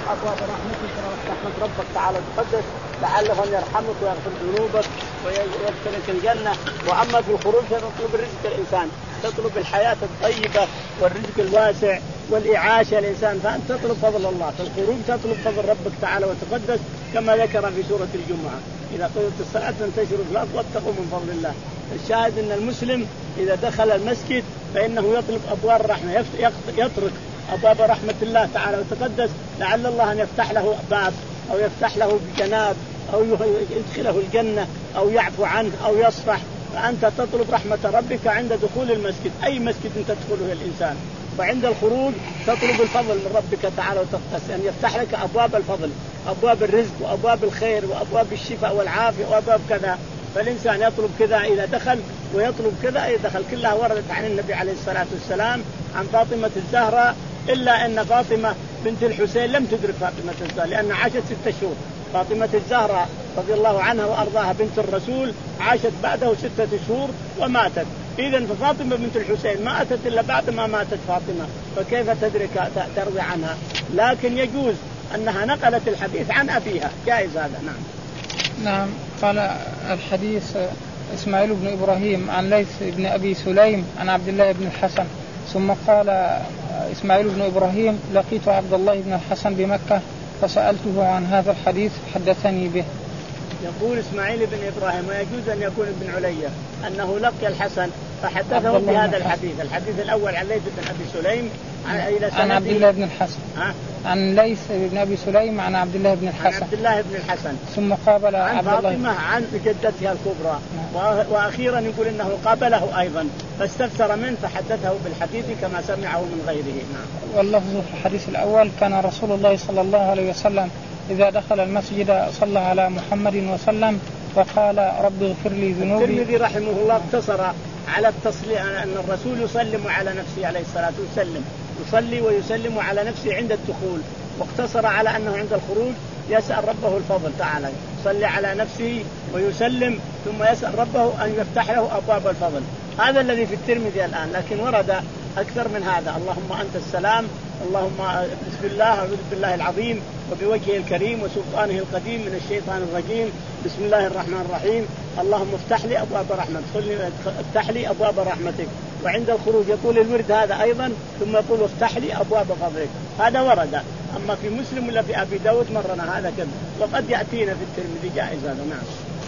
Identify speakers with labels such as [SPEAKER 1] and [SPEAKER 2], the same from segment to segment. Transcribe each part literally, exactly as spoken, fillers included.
[SPEAKER 1] أبواب رحمتك ورحمة ربك تعالى وتقدس لعله أن يرحمك ويغفر ذنوبك ويدخلك الجنة. وأما في الخروج تطلب الرزق الإنسان، تطلب الحياة الطيبة والرزق الواسع والإعاشة الإنسان، فأنت تطلب فضل الله. في الخروج تطلب فضل ربك تعالى وتقدس كما ذكر في سورة الجمعة: إذا قضيت الصلاة فانتشروا في الأرض وابتغوا من فضل الله. الشاهد أن المسلم إذا دخل المسجد فإنه يطلب أبواب الرحمة، يترك أبواب رحمة الله تعالى وتقدس لعل الله أن يفتح له باب أو يفتح له جناب أو يدخله الجنة أو يعفو عنه أو يصفح. فأنت تطلب رحمة ربك عند دخول المسجد، أي مسجد تدخله الإنسان، وعند الخروج تطلب الفضل من ربك تعالى وتقدس أن يفتح لك أبواب الفضل، أبواب الرزق وأبواب الخير وأبواب الشفاء والعافية وأبواب كذا. فالإنسان يطلب كذا إذا دخل ويطلب كذا إذا دخل. كلها وردت عن النبي عليه الصلاة والسلام عن فاطمة الزهراء، إلا أن فاطمة بنت الحسين لم تدرك فاطمة الزهراء لأن عاشت ستة شهور. فاطمة الزهراء رضي الله عنها وأرضاها بنت الرسول عاشت بعده ستة شهور وماتت. إذن ففاطمة بنت الحسين ما أتت إلا بعد ما ماتت فاطمة، فكيف تدرك تروي عنها؟ لكن يجوز أنها نقلت الحديث عن أبيها، جائز هذا. نعم.
[SPEAKER 2] نعم. قال الحديث إسماعيل بن إبراهيم عن ليث بن أبي سليم عن عبد الله بن الحسن. ثم قال إسماعيل بن إبراهيم: لقيت عبد الله بن الحسن بمكة فسألته عن هذا الحديث حدثني به.
[SPEAKER 1] يقول إسماعيل بن إبراهيم ويجوز أن يكون ابن علية أنه لقي الحسن فحدثه بهذا الحديث. الحديث الأول عن ليث بن أبي سليم عن,
[SPEAKER 2] عن عبد الله بن الحسن
[SPEAKER 1] ها؟
[SPEAKER 2] عن ليث بن أبي سليم عن عبد الله بن الحسن
[SPEAKER 1] عن عبد الله بن الحسن
[SPEAKER 2] ثم قابل
[SPEAKER 1] عن
[SPEAKER 2] عبد
[SPEAKER 1] فاطمة
[SPEAKER 2] الله
[SPEAKER 1] عن جدتها الكبرى. وأخيرا يقول إنه قابله أيضا فاستفسر منه فحدثه بالحديث كما سمعه من غيره. نعم.
[SPEAKER 2] واللفظ في الحديث الأول: كان رسول الله صلى الله عليه وسلم إذا دخل المسجد صلى على محمد وسلم وقال: رب اغفر لي ذنوبي.
[SPEAKER 1] الترمذي رحمه الله اقتصر على التصلي أن الرسول يسلم على نفسه عليه الصلاة والسلام، يصلي ويسلم على نفسه عند الدخول، واقتصر على أنه عند الخروج يسأل ربه الفضل تعالى، يصلي على نفسه ويسلم ثم يسأل ربه أن يفتح له أبواب الفضل. هذا الذي في الترمذي الآن، لكن ورد أكثر من هذا: اللهم أنت السلام، اللهم بسم الله أعوذ بالله العظيم وبوجهه الكريم وسلطانه القديم من الشيطان الرجيم، بسم الله الرحمن الرحيم، اللهم افتح لي أبواب رحمتك، افتح لي أبواب رحمتك. وعند الخروج يقول الورد هذا أيضا، ثم يقول افتح لي أبواب فضلك. هذا ورد. أما في مسلم ولا في أبي داود مرنا هذا كذا، وقد يأتينا في الترمذي جائز هذا. نعم.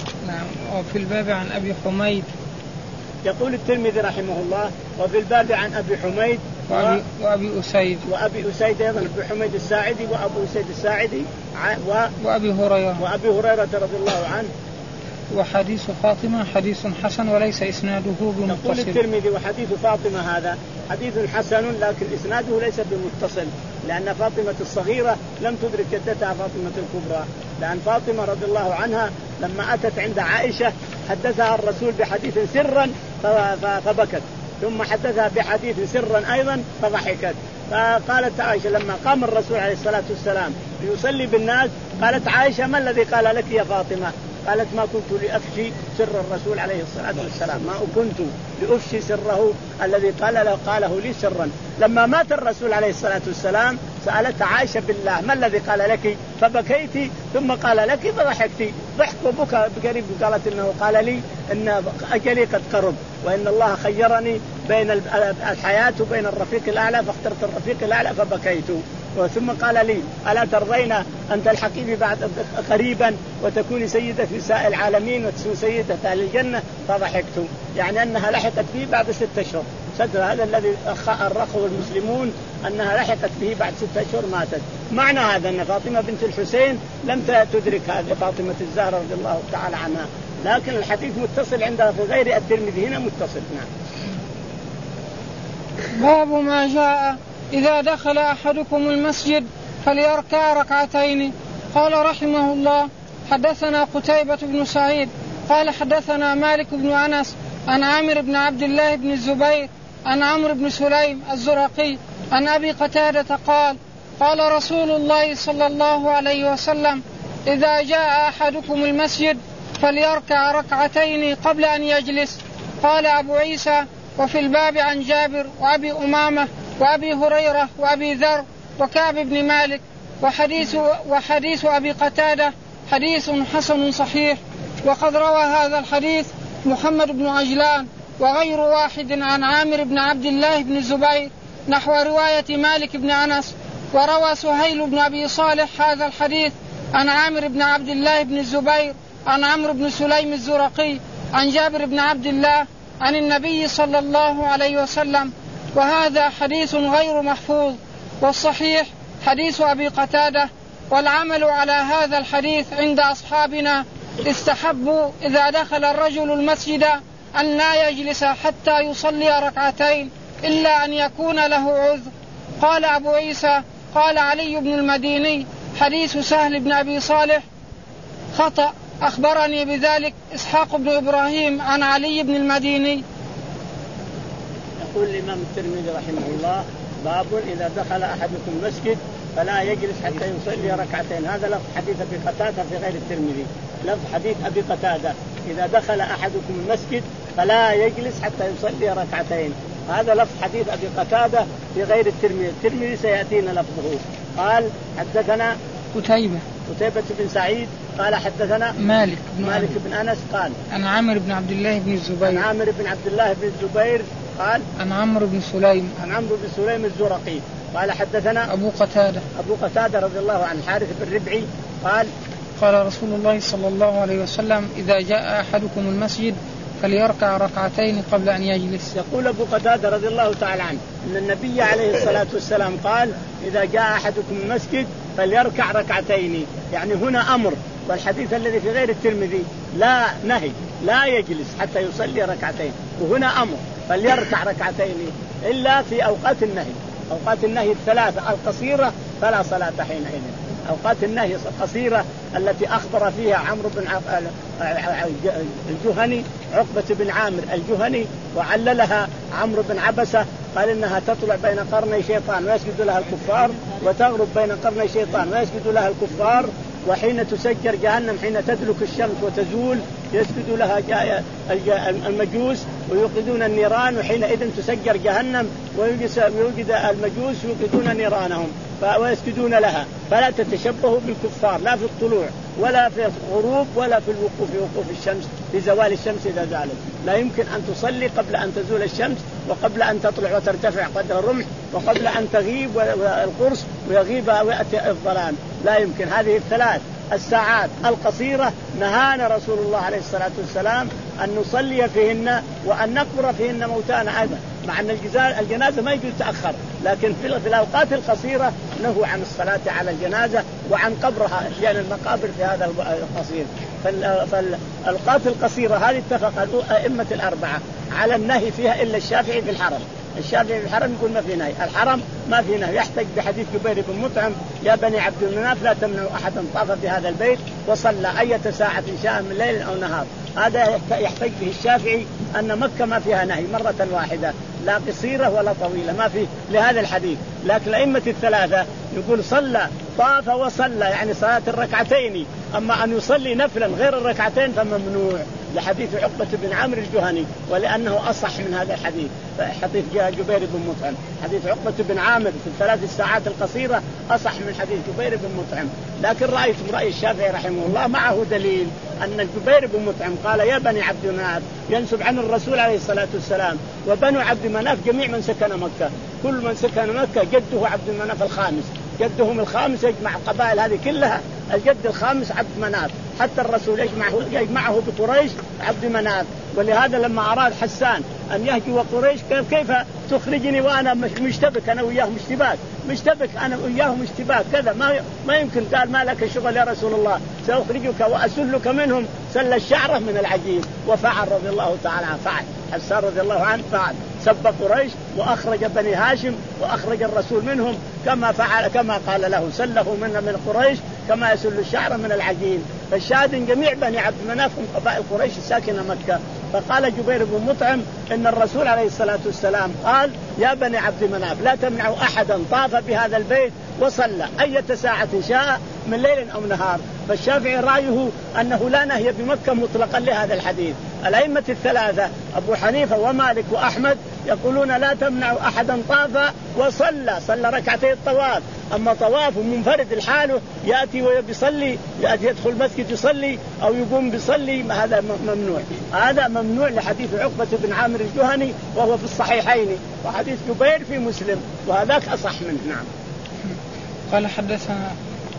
[SPEAKER 2] نعم. وفي الباب عن أبي حميد
[SPEAKER 1] يقول الترمذي رحمه الله: وفي الباب عن أبي حميد
[SPEAKER 2] وأبي, وأبي أسيد
[SPEAKER 1] وأبي أسيد أيضا أبي حميد الساعدي وأبو أسيد الساعدي و...
[SPEAKER 2] وأبي هريرة
[SPEAKER 1] وأبي هريرة رضي الله عنه.
[SPEAKER 2] وحديث فاطمة حديث حسن وليس إسناده بمتصل.
[SPEAKER 1] يقول الترمذي: وحديث فاطمة هذا حديث حسن لكن إسناده ليس بمتصل، لأن فاطمة الصغيرة لم تدرك جدتها فاطمة الكبرى، لأن فاطمة رضي الله عنها لما أتت عند عائشة حدثها الرسول بحديث سرا فبكت، ثم حدثها بحديث سرا أيضا فضحكت. فقالت عائشة لما قام الرسول عليه الصلاة والسلام ليصلي بالناس قالت عائشة: ما الذي قال لك يا فاطمة؟ قالت: ما كنت لأفشي سر الرسول عليه الصلاة والسلام، ما كنت لأفشي سره الذي قال له قاله لي سرا. لما مات الرسول عليه الصلاة والسلام سألت عائشة بالله: ما الذي قال لك؟ فبكيت ثم قال لك فضحكت. ضحك وبكى بقريب. قالت: إنه قال لي إن أجلي قد قرب وإن الله خيرني بين الحياة وبين الرفيق الأعلى فاخترت الرفيق الأعلى فبكيت. ثم قال لي: ألا ترضين أن تلحقي بي بعد قريبا وتكوني سيدة نساء العالمين وتكوني سيدة أهل الجنة؟ فضحكت، يعني أنها لحقت به بعد ستة أشهر. صدر هذا الذي أرخه المسلمون أنها لحقت به بعد ستة أشهر ماتت. معنى هذا أن فاطمة بنت الحسين لم تدرك هذه فاطمة الزهراء رضي الله تعالى عنها، لكن الحديث متصل عندها في غير الترمذي، هنا متصل. نعم.
[SPEAKER 2] باب ما جاء إذا دخل أحدكم المسجد فليركع ركعتين. قال رحمه الله: حدثنا قتيبة بن سعيد قال حدثنا مالك بن أنس عن عامر بن عبد الله بن الزبير عن عمرو بن سليم الزرقي عن أبي قتادة قال: قال رسول الله صلى الله عليه وسلم: إذا جاء أحدكم المسجد فليركع ركعتين قبل أن يجلس. قال أبو عيسى: وفي الباب عن جابر وأبي أمامة وأبي هريرة وأبي ذر وكعب بن مالك. وحديث, وحديث أبي قتادة حديث حسن صحيح. وقد روى هذا الحديث محمد بن عجلان وغير واحد عن عامر بن عبد الله بن الزبير نحو رواية مالك بن أنس. وروى سهيل بن أبي صالح هذا الحديث عن عامر بن عبد الله بن الزبير عن عمرو بن سليم الزرقي عن جابر بن عبد الله عن النبي صلى الله عليه وسلم، وهذا حديث غير محفوظ. والصحيح حديث أبي قتادة. والعمل على هذا الحديث عند أصحابنا استحبوا إذا دخل الرجل المسجد أن لا يجلس حتى يصلي ركعتين إلا أن يكون له عذر. قال أبو عيسى قال علي بن المديني حديث سهل بن أبي صالح خطأ، أخبرني بذلك إسحاق بن إبراهيم عن علي بن المديني.
[SPEAKER 1] يقول الإمام الترمذي رحمه الله: باب إذا دخل أحدكم المسجد فلا يجلس حتى يصلي ركعتين. هذا لفظ حديث أبي قتادة في غير الترمذي، لفظ حديث أبي قتادة: إذا دخل أحدكم المسجد فلا يجلس حتى يصلي ركعتين. هذا لفظ حديث أبي قتادة في غير الترمذي. الترمذي سيأتينا لفظه. قال: حدثنا
[SPEAKER 2] قتيبة
[SPEAKER 1] قتيبة بن سعيد قال حدثنا
[SPEAKER 2] مالك بن
[SPEAKER 1] مالك بن أنس قال
[SPEAKER 2] عن عامر بن عبد الله بن الزبير
[SPEAKER 1] عن عامر بن عبد الله بن الزبير قال
[SPEAKER 2] عن عمرو بن سليم
[SPEAKER 1] عن عمرو بن سليم الزرقي قال حدثنا
[SPEAKER 2] أبو قتادة
[SPEAKER 1] أبو قتادة رضي الله عنه الحارث بن ربعي قال
[SPEAKER 2] قال رسول الله صلى الله عليه وسلم: إذا جاء أحدكم المسجد فليركع ركعتين قبل أن يجلس.
[SPEAKER 1] يقول أبو قتادة رضي الله تعالى عنه أن النبي عليه الصلاة والسلام قال: إذا جاء أحدكم المسجد فليركع ركعتين، يعني هنا أمر. والحديث الذي في غير الترمذي لا نهي، لا يجلس حتى يصلي ركعتين، وهنا أمر فليركع ركعتين إلا في أوقات النهي. أوقات النهي الثلاثة القصيرة فلا صلاة حينئذ. أوقات النهي القصيرة التي أخبر فيها عمرو بن الجهني عقبة بن عامر الجهني وعللها عمرو بن عبسة، قال إنها تطلع بين قرني شيطان ويسجد لها الكفار، وتغرب بين قرني شيطان ويسجد لها الكفار، وحين تسجر جهنم حين تدلك الشمس وتزول يسجد لها المجوس ويوقدون النيران، وحينئذ تسجر جهنم ويوجد المجوس يوقدون نيرانهم ويسجدون لها. فلا تتشبهوا بالكفار لا في الطلوع ولا في الغروب ولا في الوقوف في وقوف الشمس في زوال الشمس إذا زالت. لا يمكن أن تصلي قبل أن تزول الشمس وقبل أن تطلع وترتفع قدر الرمح وقبل أن تغيب القرص ويغيب ويأتي الظلام، لا يمكن. هذه الثلاث الساعات القصيرة نهانا رسول الله عليه الصلاة والسلام أن نصلي فيهن وأن نقبر فيهن موتانا أيضا، مع أن الجنازة ما يجوز تأخر، لكن في الأوقات القصيرة نهوا عن الصلاة على الجنازة وعن قبرها، لأن المقابر في هذا القصير. فالأوقات القصيرة هذه اتفق الأئمة الأربعة على النهي فيها إلا الشافعي في الحرم. الشافعي في الحرم يقول ما في نهي، الحرم ما في نهي، يحتج بحديث جبير بن مطعم: يا بني عبد المناف لا تمنعوا أحدا طاف بهذا البيت وصلى أية ساعة شاء من ليل أو نهار. هذا يحتج به الشافعي أن مكة ما فيها نهي مرة واحدة، لا قصيرة ولا طويلة، ما في لهذا الحديث. لكن الأئمة الثلاثة يقول صلى طاف وصلى، يعني صلاة الركعتين، أما أن يصلي نفلا غير الركعتين فممنوع، لحديث عقبة بن عامر الجهني، ولأنه أصح من هذا الحديث. حديث جبير بن مطعم، حديث عقبة بن عامر في الثلاث الساعات القصيرة أصح من حديث جبير بن مطعم. لكن رأيت برأي الشافعي رحمه الله معه دليل أن جبير بن مطعم قال: يا بني عبد مناف، ينسب عن الرسول عليه الصلاة والسلام، وبنو عبد مناف جميع من سكن مكة، كل من سكن مكة جده عبد مناف الخامس، جدهم الخامس يجمع القبائل هذه كلها، الجد الخامس عبد مناف، حتى الرسول يجمعه, يجمعه بقريش عبد مناف. ولهذا لما أراد حسان أن يهجو قريش كيف تخرجني وأنا مشتبك أنا وياهم اشتباك مشتبك أنا وياهم اشتباك كذا ما ما يمكن. قال: ما لك شغل يا رسول الله، سأخرجك وأسلك منهم سل الشعرة من العجين. وفعل رضي الله تعالى عنه، فعل حسان رضي الله عنه فعل، سب قريش وأخرج بني هاشم وأخرج الرسول منهم كما فعل، كما قال له: سله من من قريش كما يسل الشعر من العجين. فالشاهد جميع بني عبد مناف هم قبائل قريش الساكنة مكة. فقال جبير بن مطعم إن الرسول عليه الصلاة والسلام قال: يا بني عبد مناف لا تمنعوا أحدا طاف بهذا البيت وصلى أية ساعة شاء من ليل أو نهار. فالشافعي رأيه أنه لا نهي بمكة مطلقا لهذا الحديث. الأئمة الثلاثة أبو حنيفة ومالك وأحمد يقولون لا تمنع أحدا طاف وصلى صلى ركعتي الطواف، أما طواف منفرد لحاله يأتي ويصلي، يأتي يدخل المسجد يصلي أو يقوم بيصلي، هذا ممنوع. هذا ممنوع لحديث عقبة بن عامر الجهني وهو في الصحيحين، وحديث جبير في مسلم، وهذاك أصح منه. نعم.
[SPEAKER 2] قال حدثنا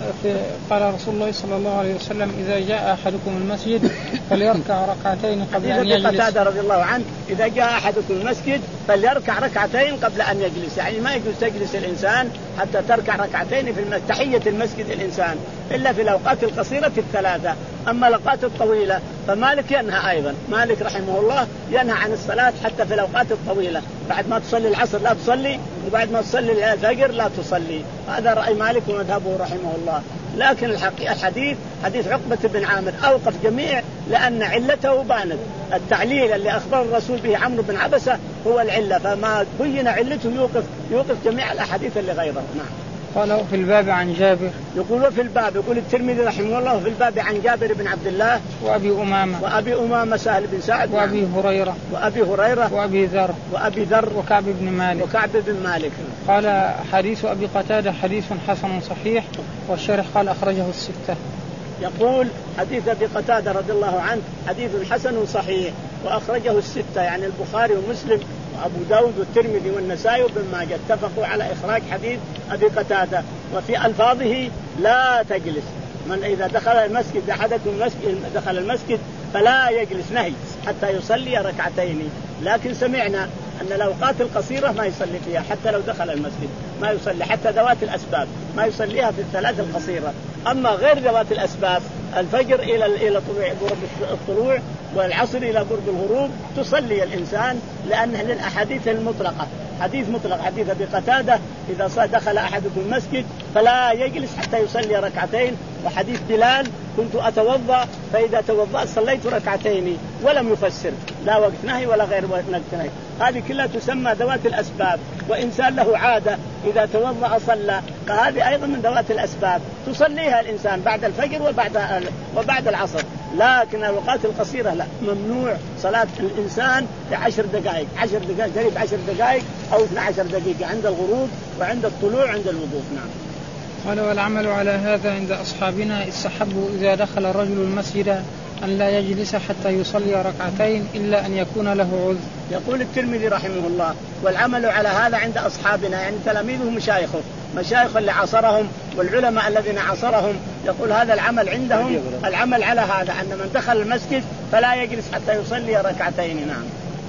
[SPEAKER 2] قال رسول الله صلى الله عليه وسلم إذا جاء أحدكم المسجد فليركع ركعتين قبل أن يجلس.
[SPEAKER 1] قتادة رضي الله عنه إذا جاء أحدكم المسجد فليركع ركعتين قبل أن يجلس، يعني ما يجوز تجلس الإنسان حتى تركع ركعتين في تحية المسجد الإنسان إلا في الأوقات القصيرة الثلاثة. أما الأوقات الطويلة فمالك ينهى أيضا، مالك رحمه الله ينهى عن الصلاة حتى في الأوقات الطويلة، بعد ما تصلي العصر لا تصلي، وبعد ما تصلي الفجر لا تصلي. هذا رأي مالك ومذهبه رحمه الله. لكن الحديث حديث عقبة بن عامر أوقف جميع لأن علته بانت، التعليل اللي أخبر الرسول به عمرو بن عبسة هو العلة، فما بين علته يوقف يوقف جميع الأحاديث اللي غيره. نعم.
[SPEAKER 2] قالوا في الباب عن جابر،
[SPEAKER 1] يقولوا في الباب، يقول الترمذي رحمه الله في الباب عن جابر بن عبد الله
[SPEAKER 2] وأبي أمامة
[SPEAKER 1] وأبي أمامة سهل بن سعد
[SPEAKER 2] وأبي هريرة
[SPEAKER 1] وأبي هريرة
[SPEAKER 2] وأبي ذر
[SPEAKER 1] وأبي ذر
[SPEAKER 2] وكعب بن مالك
[SPEAKER 1] وكعب بن مالك.
[SPEAKER 2] قال حديث أبي قتادة حديث حسن صحيح، والشرح قال أخرجه الستة.
[SPEAKER 1] يقول حديث أبي قتادة رضي الله عنه حديث حسن صحيح وأخرجه الستة، يعني البخاري ومسلم وأبو داود والترمذي والنسائي وابن ماجه اتفقوا على إخراج حديث أبي قتادة. وفي ألفاظه لا تجلس، من إذا دخل المسجد أحدكم المسجد دخل المسجد فلا يجلس، نهي حتى يصلي ركعتين. لكن سمعنا أن الأوقات القصيرة ما يصلي فيها، حتى لو دخل المسجد ما يصلي، حتى ذوات الأسباب ما يصليها في الثلاث القصيرة. أما غير ذوات الأسباب الفجر إلى إلى طلوع غروب الطلوع والعصر إلى غروب الغروب تصلي الإنسان، لأنها للأحاديث المطلقة، حديث مطلق حديث أبي قتادة إذا دخل أحدكم المسجد فلا يجلس حتى يصلي ركعتين، وحديث بلال كنت أتوضأ فإذا توضأت صليت ركعتين، ولم يفسر لا وقت نهي ولا غير وقت نهي. هذه كلها تسمى ذوات الأسباب، وإنسان له عادة إذا توضأ صلى، فهذه أيضا من ذوات الأسباب تصليها الإنسان بعد الفجر وبعد وبعد العصر. لكن الأوقات القصيرة لا، ممنوع صلاة الإنسان بعشر دقائق عشر دقائق قريب عشر دقائق أو اثنى عشر دقيقة عند الغروب وعند الطلوع عند الوقوف. نعم.
[SPEAKER 2] قال والعمل على هذا عند أصحابنا استحبوا إذا دخل الرجل المسجد أن لا يجلس حتى يصلي ركعتين إلا أن يكون له عذر.
[SPEAKER 1] يقول الترمذي رحمه الله والعمل على هذا عند أصحابنا، يعني تلاميذه مشايخه مشايخ اللي عاصرهم والعلماء الذين عاصرهم، يقول هذا العمل عندهم العمل على هذا أن من دخل المسجد فلا يجلس حتى يصلي ركعتين. نعم.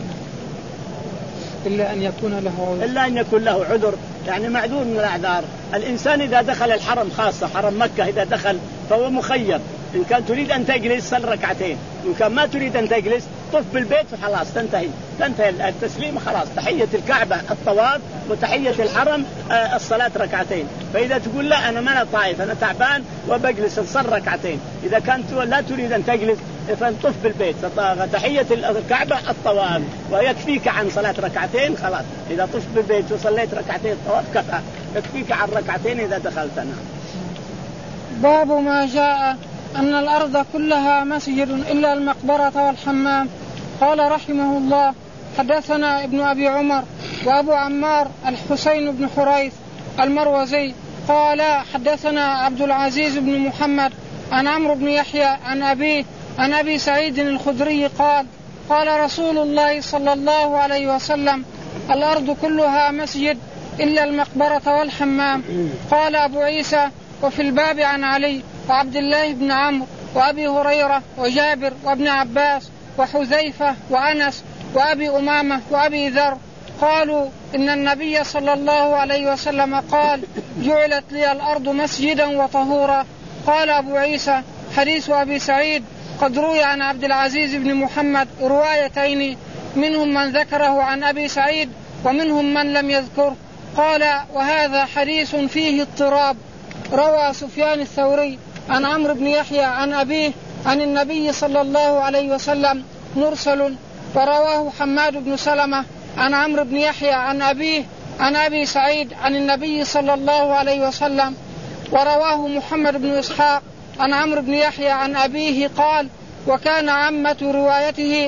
[SPEAKER 2] إلا أن يكون له عذر.
[SPEAKER 1] إلا أن يكون له عذر، يعني معذور من الأعذار. الإنسان إذا دخل الحرم خاصة حرم مكة إذا دخل فهو مخير، إن كان تريد أن تجلس صل ركعتين، إن كان ما تريد أن تجلس طف بالبيت وخلاص تنتهي تنتهي التسليم خلاص، تحية الكعبة الطواف وتحية الحرم الصلاة ركعتين. فإذا تقول لا أنا ما أنا طايف أنا تعبان وبجلس صل ركعتين، إذا كانت لا تريد أن تجلس فانطف بالبيت تحية الكعبة الطواف ويكفيك عن صلاة ركعتين خلاص. إذا طفت بالبيت وصليت ركعتين الطواف كفى، يكفيك عن ركعتين إذا دخلتنا.
[SPEAKER 2] باب ما جاء أن الأرض كلها مسجد إلا المقبرة والحمام. قال رحمه الله حدثنا ابن أبي عمر وأبو عمار الحسين بن حريث المروزي قال حدثنا عبد العزيز بن محمد عن عمرو بن يحيى عن أبيه عن أبي سعيد الخدري قال قال رسول الله صلى الله عليه وسلم الأرض كلها مسجد إلا المقبرة والحمام. قال أبو عيسى وفي الباب عن علي وعبد الله بن عمرو وأبي هريرة وجابر وابن عباس وحذيفة وأنس وأبي أمامة وأبي ذر قالوا إن النبي صلى الله عليه وسلم قال جعلت لي الأرض مسجدا وطهورا. قال أبو عيسى حديث أبي سعيد قد روي عن عبد العزيز بن محمد روايتين، منهم من ذكره عن أبي سعيد ومنهم من لم يذكره. قال وهذا حديث فيه اضطراب. روى سفيان الثوري عن عمرو بن يحيى عن أبيه عن النبي صلى الله عليه وسلم مرسل، ورواه حماد بن سلمة عن عمرو بن يحيى عن أبيه عن أبي سعيد عن النبي صلى الله عليه وسلم، ورواه محمد بن إسحاق عن عمرو بن يحيى عن أبيه قال وكان عامة روايته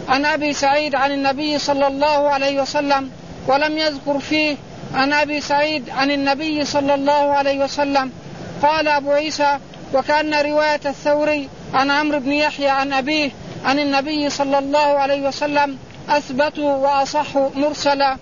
[SPEAKER 2] عن أبي سعيد عن النبي صلى الله عليه وسلم ولم يذكر فيه عن أبي سعيد عن النبي صلى الله عليه وسلم. قال أبو عيسى وكأن رواية الثوري عن عمرو بن يحيى عن أبيه عن النبي صلى الله عليه وسلم أثبت وأصح مرسلا.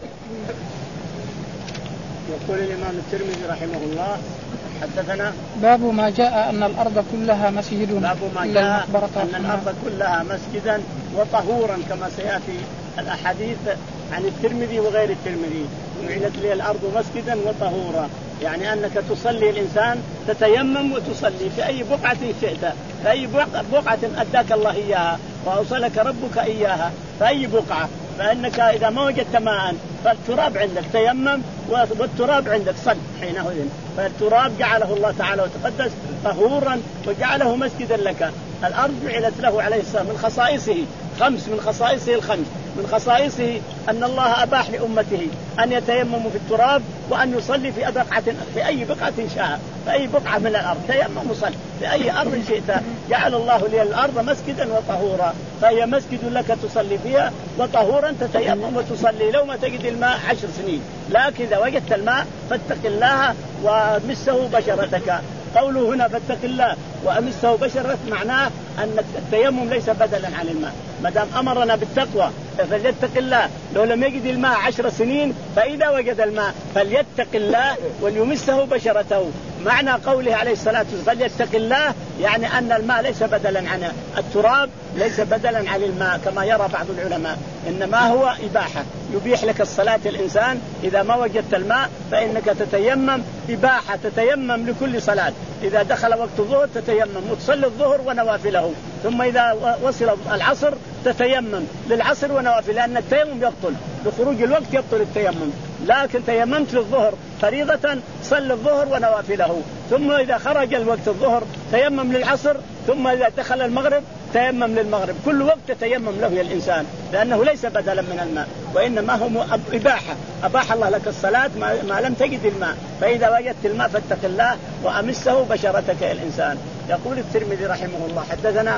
[SPEAKER 1] يقول الإمام الترمذي رحمه الله حدثنا
[SPEAKER 2] باب ما جاء أن الأرض كلها مسجد
[SPEAKER 1] باب ما جاء أن الأرض كلها مسجدا وطهورا كما سيأتي الأحاديث عن الترمذي وغير الترمذي. جعلت لي الأرض مسجدا وطهورا يعني أنك تصلي الإنسان تتيمم وتصلي في أي بقعة شئت في أي بقعة أداك الله إياها وأوصلك ربك إياها في أي بقعة. فإنك إذا ما وجدت ماء فالتراب عندك تيمم والتراب عندك صل حينئذ. فالتراب جعله الله تعالى وتقدس طهورا وجعله مسجدا لك. الأرض جعلت له عليه السلام من خصائصه خمس من خصائصه الخمس من خصائصه أن الله أباح لأمته أن يتيمموا في التراب وأن يصلي في بقعة في أي بقعة شاء في أي بقعة من الأرض تيمم وصل في أي أرض شئت. جعل الله لي الأرض مسجدا وطهورا فهي مسجد لك تصلي فيها وطهورا تتيمم وتصلي لو ما تجد الماء عشر سنين. لكن إذا وجدت الماء فاتق الله ومسه بشرتك. قوله هنا فاتق الله وأمسه بشرة معناه أن التيمم ليس بدلا عن الماء. ما دام أمرنا بالتقوى فليتق الله لو لم يجد الماء عشر سنين فإذا وجد الماء فليتق الله وليمسه بشرته. معنى قوله عليه الصلاة والسلام فليتق الله يعني أن الماء ليس بدلا عن التراب ليس بدلا عن الماء كما يرى بعض العلماء إنما هو إباحة يبيح لك الصلاة الإنسان إذا ما وجدت الماء فإنك تتيمم إباحة تتيمم لكل صلاة. إذا دخل وقت الظهر تتيمم وتصلي الظهر ونوافله ثم إذا وصل العصر تتيمم للعصر ونوافل لأن التيمم يبطل بخروج الوقت يبطل التيمم. لكن تيممت للظهر فريضة صل الظهر ونوافله ثم إذا خرج الوقت الظهر تيمم للعصر ثم إذا دخل المغرب تيمم للمغرب. كل وقت تيمم له الإنسان لأنه ليس بدلا من الماء وإنما هو إباحة. أباح الله لك الصلاة ما لم تجد الماء فإذا وجدت الماء فاتق الله وأمسه بشرتك يا الإنسان. يقول الترمذي رحمه الله حدثنا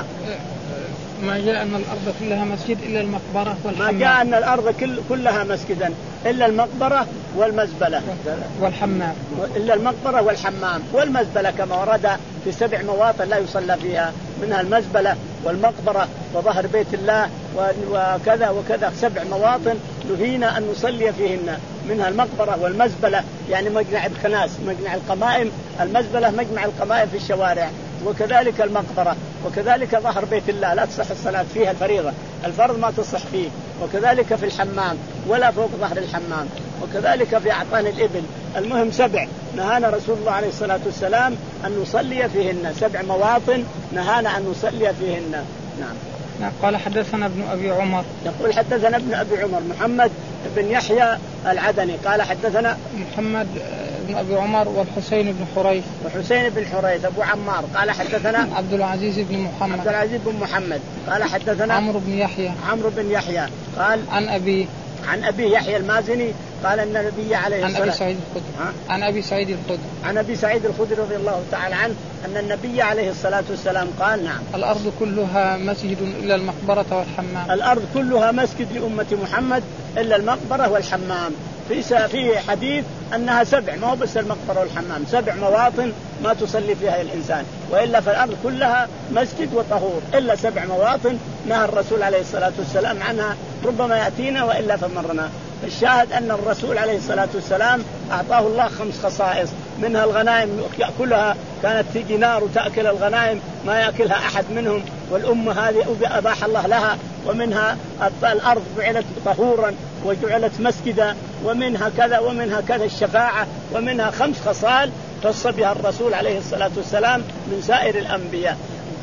[SPEAKER 2] ما جاء أن الأرض كلها مسجد إلا المقبرة والحمام.
[SPEAKER 1] ما جاء أن الأرض كل كلها مسجدا إلا المقبرة والمزبلة
[SPEAKER 2] والحمام
[SPEAKER 1] إلا المقبرة والحمام والمزبلة كما ورد في سبع مواطن لا يصلى فيها منها المزبلة والمقبرة وظهر بيت الله وكذا وكذا سبع مواطن نهينا أن نصلي فيهن منها المقبرة والمزبلة يعني مجمع الخناس مجمع القمائم. المزبلة مجمع القمائم في الشوارع وكذلك المقبرة وكذلك ظهر بيت الله لا تصح الصلاة فيها الفريضة الفرض ما تصح فيه وكذلك في الحمام ولا فوق ظهر الحمام وكذلك في أعطان الإبل. المهم سبع نهانا رسول الله عليه الصلاة والسلام أن نصلي فيهن سبع مواطن نهانا أن نصلي فيهن. نعم.
[SPEAKER 2] قال حدثنا ابن أبي عمر
[SPEAKER 1] يقول حدثنا ابن أبي عمر محمد بن يحيى العدني قال حدثنا
[SPEAKER 2] محمد بن أبي عمر والحسين بن حريث
[SPEAKER 1] وحسين بن حريث أبو عمار قال حدثنا
[SPEAKER 2] عبد العزيز بن محمد
[SPEAKER 1] عبد العزيز بن محمد قال حدثنا
[SPEAKER 2] عمرو بن يحيى
[SPEAKER 1] عمرو بن يحيى قال
[SPEAKER 2] عن أبي
[SPEAKER 1] عن أبي يحيى المازني قال أن النبي عليه الصلاة والسلام
[SPEAKER 2] عن أبي سعيد الخدري
[SPEAKER 1] عن أبي سعيد الخدري رضي الله تعالى عنه أن النبي عليه الصلاة والسلام قال نعم
[SPEAKER 2] الأرض كلها مسجد إلا المقبرة والحمام.
[SPEAKER 1] الأرض كلها مسجد لأمة محمد إلا المقبرة والحمام. في في حديث أنها سبع ما هو بس المقبرة والحمام سبع مواطن ما تصلي فيها الإنسان وإلا فالأرض كلها مسجد وطهور إلا سبع مواطن نهى الرسول عليه الصلاة والسلام عنها ربما يأتينا وإلا فمرنا. الشاهد أن الرسول عليه الصلاة والسلام أعطاه الله خمس خصائص منها الغنائم يأكلها كانت تيجي نار وتأكل الغنائم ما يأكلها أحد منهم والأمة هذه أباح الله لها ومنها الأرض جعلت طهورا وجعلت مسجدا ومنها كذا ومنها كذا الشفاعة ومنها خمس خصال خص بها الرسول عليه الصلاة والسلام من سائر الأنبياء.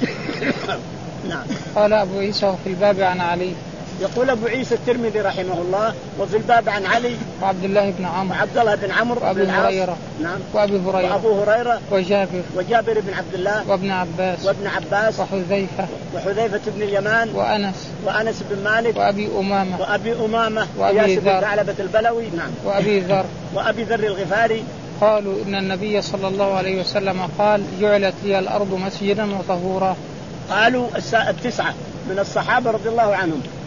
[SPEAKER 1] نعم.
[SPEAKER 2] قال أبو عيسى في الباب عن علي
[SPEAKER 1] يقول أبو عيسى الترمذي رحمه الله وفي الباب عن علي
[SPEAKER 2] وعبد الله بن عمرو
[SPEAKER 1] وعبد الله بن عمرو
[SPEAKER 2] وأبي هريرة
[SPEAKER 1] نعم
[SPEAKER 2] وأبي هريرة
[SPEAKER 1] وأبو هريرة
[SPEAKER 2] وجابر
[SPEAKER 1] وجابر بن عبد الله
[SPEAKER 2] وابن عباس
[SPEAKER 1] وابن عباس
[SPEAKER 2] وحذيفة
[SPEAKER 1] وحذيفة بن اليمان
[SPEAKER 2] وأنس
[SPEAKER 1] وأنس بن مالك
[SPEAKER 2] وأبي أمامة
[SPEAKER 1] وأبي أمامة
[SPEAKER 2] وأبي ذر
[SPEAKER 1] ثعلبة البلوي نعم
[SPEAKER 2] وأبي ذر
[SPEAKER 1] وأبي ذر الغفاري
[SPEAKER 2] قالوا إن النبي صلى الله عليه وسلم قال جعلت لي الأرض مسجدا وطهورا.
[SPEAKER 1] قالوا التسعة من الصحابة رضي الله عنهم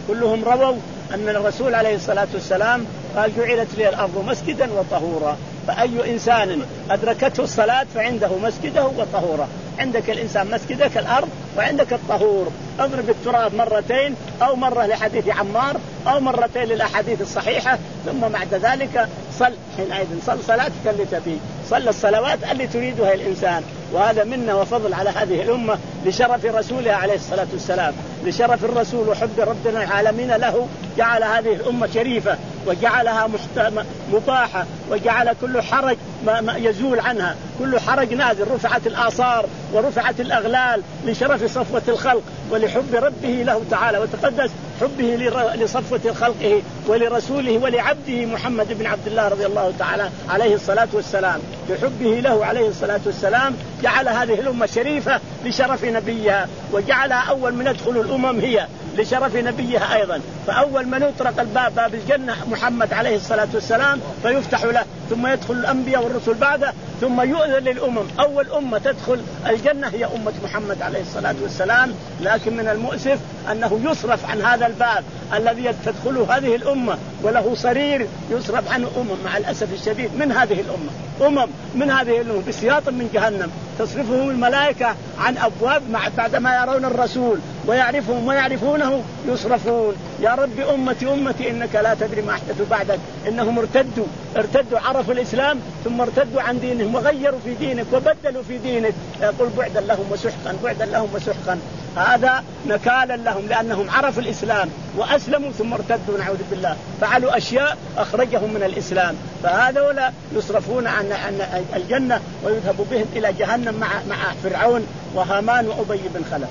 [SPEAKER 1] كلهم رووا أن الرسول عليه الصلاة والسلام قال جعلت لي الأرض مسجدا وطهورا. فأي إنسان أدركته الصلاة فعنده مسجده وطهوره. عندك الإنسان مسجدك الأرض وعندك الطهور. اضرب التراب مرتين أو مرة لحديث عمار أو مرتين للأحاديث الصحيحة ثم بعد ذلك صل حينئذ صل صلاتك اللي تبي صل الصلوات اللي تريدها الإنسان. وهذا منا وفضل على هذه الأمة لشرف رسولها عليه الصلاة والسلام، لشرف الرسول وحب ربنا العالمين له جعل هذه الأمة شريفة وجعلها مباحة وجعل كل حرج ما يزول عنها، كل حرج نازل، رفعت الآثار ورفعت الأغلال لشرف صفوة الخلق ولحب ربه له تعالى وتقدس حبه لصفوة خلقه ولرسوله ولعبده محمد بن عبد الله رضي الله تعالى عليه الصلاة والسلام. بحبه له عليه الصلاة والسلام جعل هذه الأمة شريفة لشرف نبيها وجعلها أول من يدخل الأمم هي لشرف نبيها أيضا. فأول من يطرق الباب باب الجنة محمد عليه الصلاة والسلام فيفتح له ثم يدخل الأنبياء والرسل بعده ثم يؤذن للأمم. أول أمة تدخل الجنة هي أمة محمد عليه الصلاة والسلام. لكن من المؤسف أنه يصرف عن هذا الباب الذي تدخله هذه الأمة وله صرير يصرف عنه أمم مع الأسف الشديد من هذه الأمة، أمم من هذه الأمة بسياط من جهنم تصرفهم الملائكة عن أبواب مع بعدما يرون الرسول ويعرفهم ويعرفونه يصرفون. يا رب أمتي أمتي إنك لا تدري ما أحدثوا بعدك. إنهم ارتدوا ارتدوا عرفوا الإسلام ثم ارتدوا عن دينهم وغيروا في دينك وبدلوا في دينك. يقول بعدا لهم وسحقا بعدا لهم وسحقا. هذا نكالا لهم لأنهم عرفوا الإسلام وأسلموا ثم ارتدوا نعوذ بالله فعلوا أشياء أخرجهم من الإسلام. فهذولا يصرفون عن الجنة ويذهب بهم إلى جهنم مع مع فرعون وهامان وأبي بن خلف.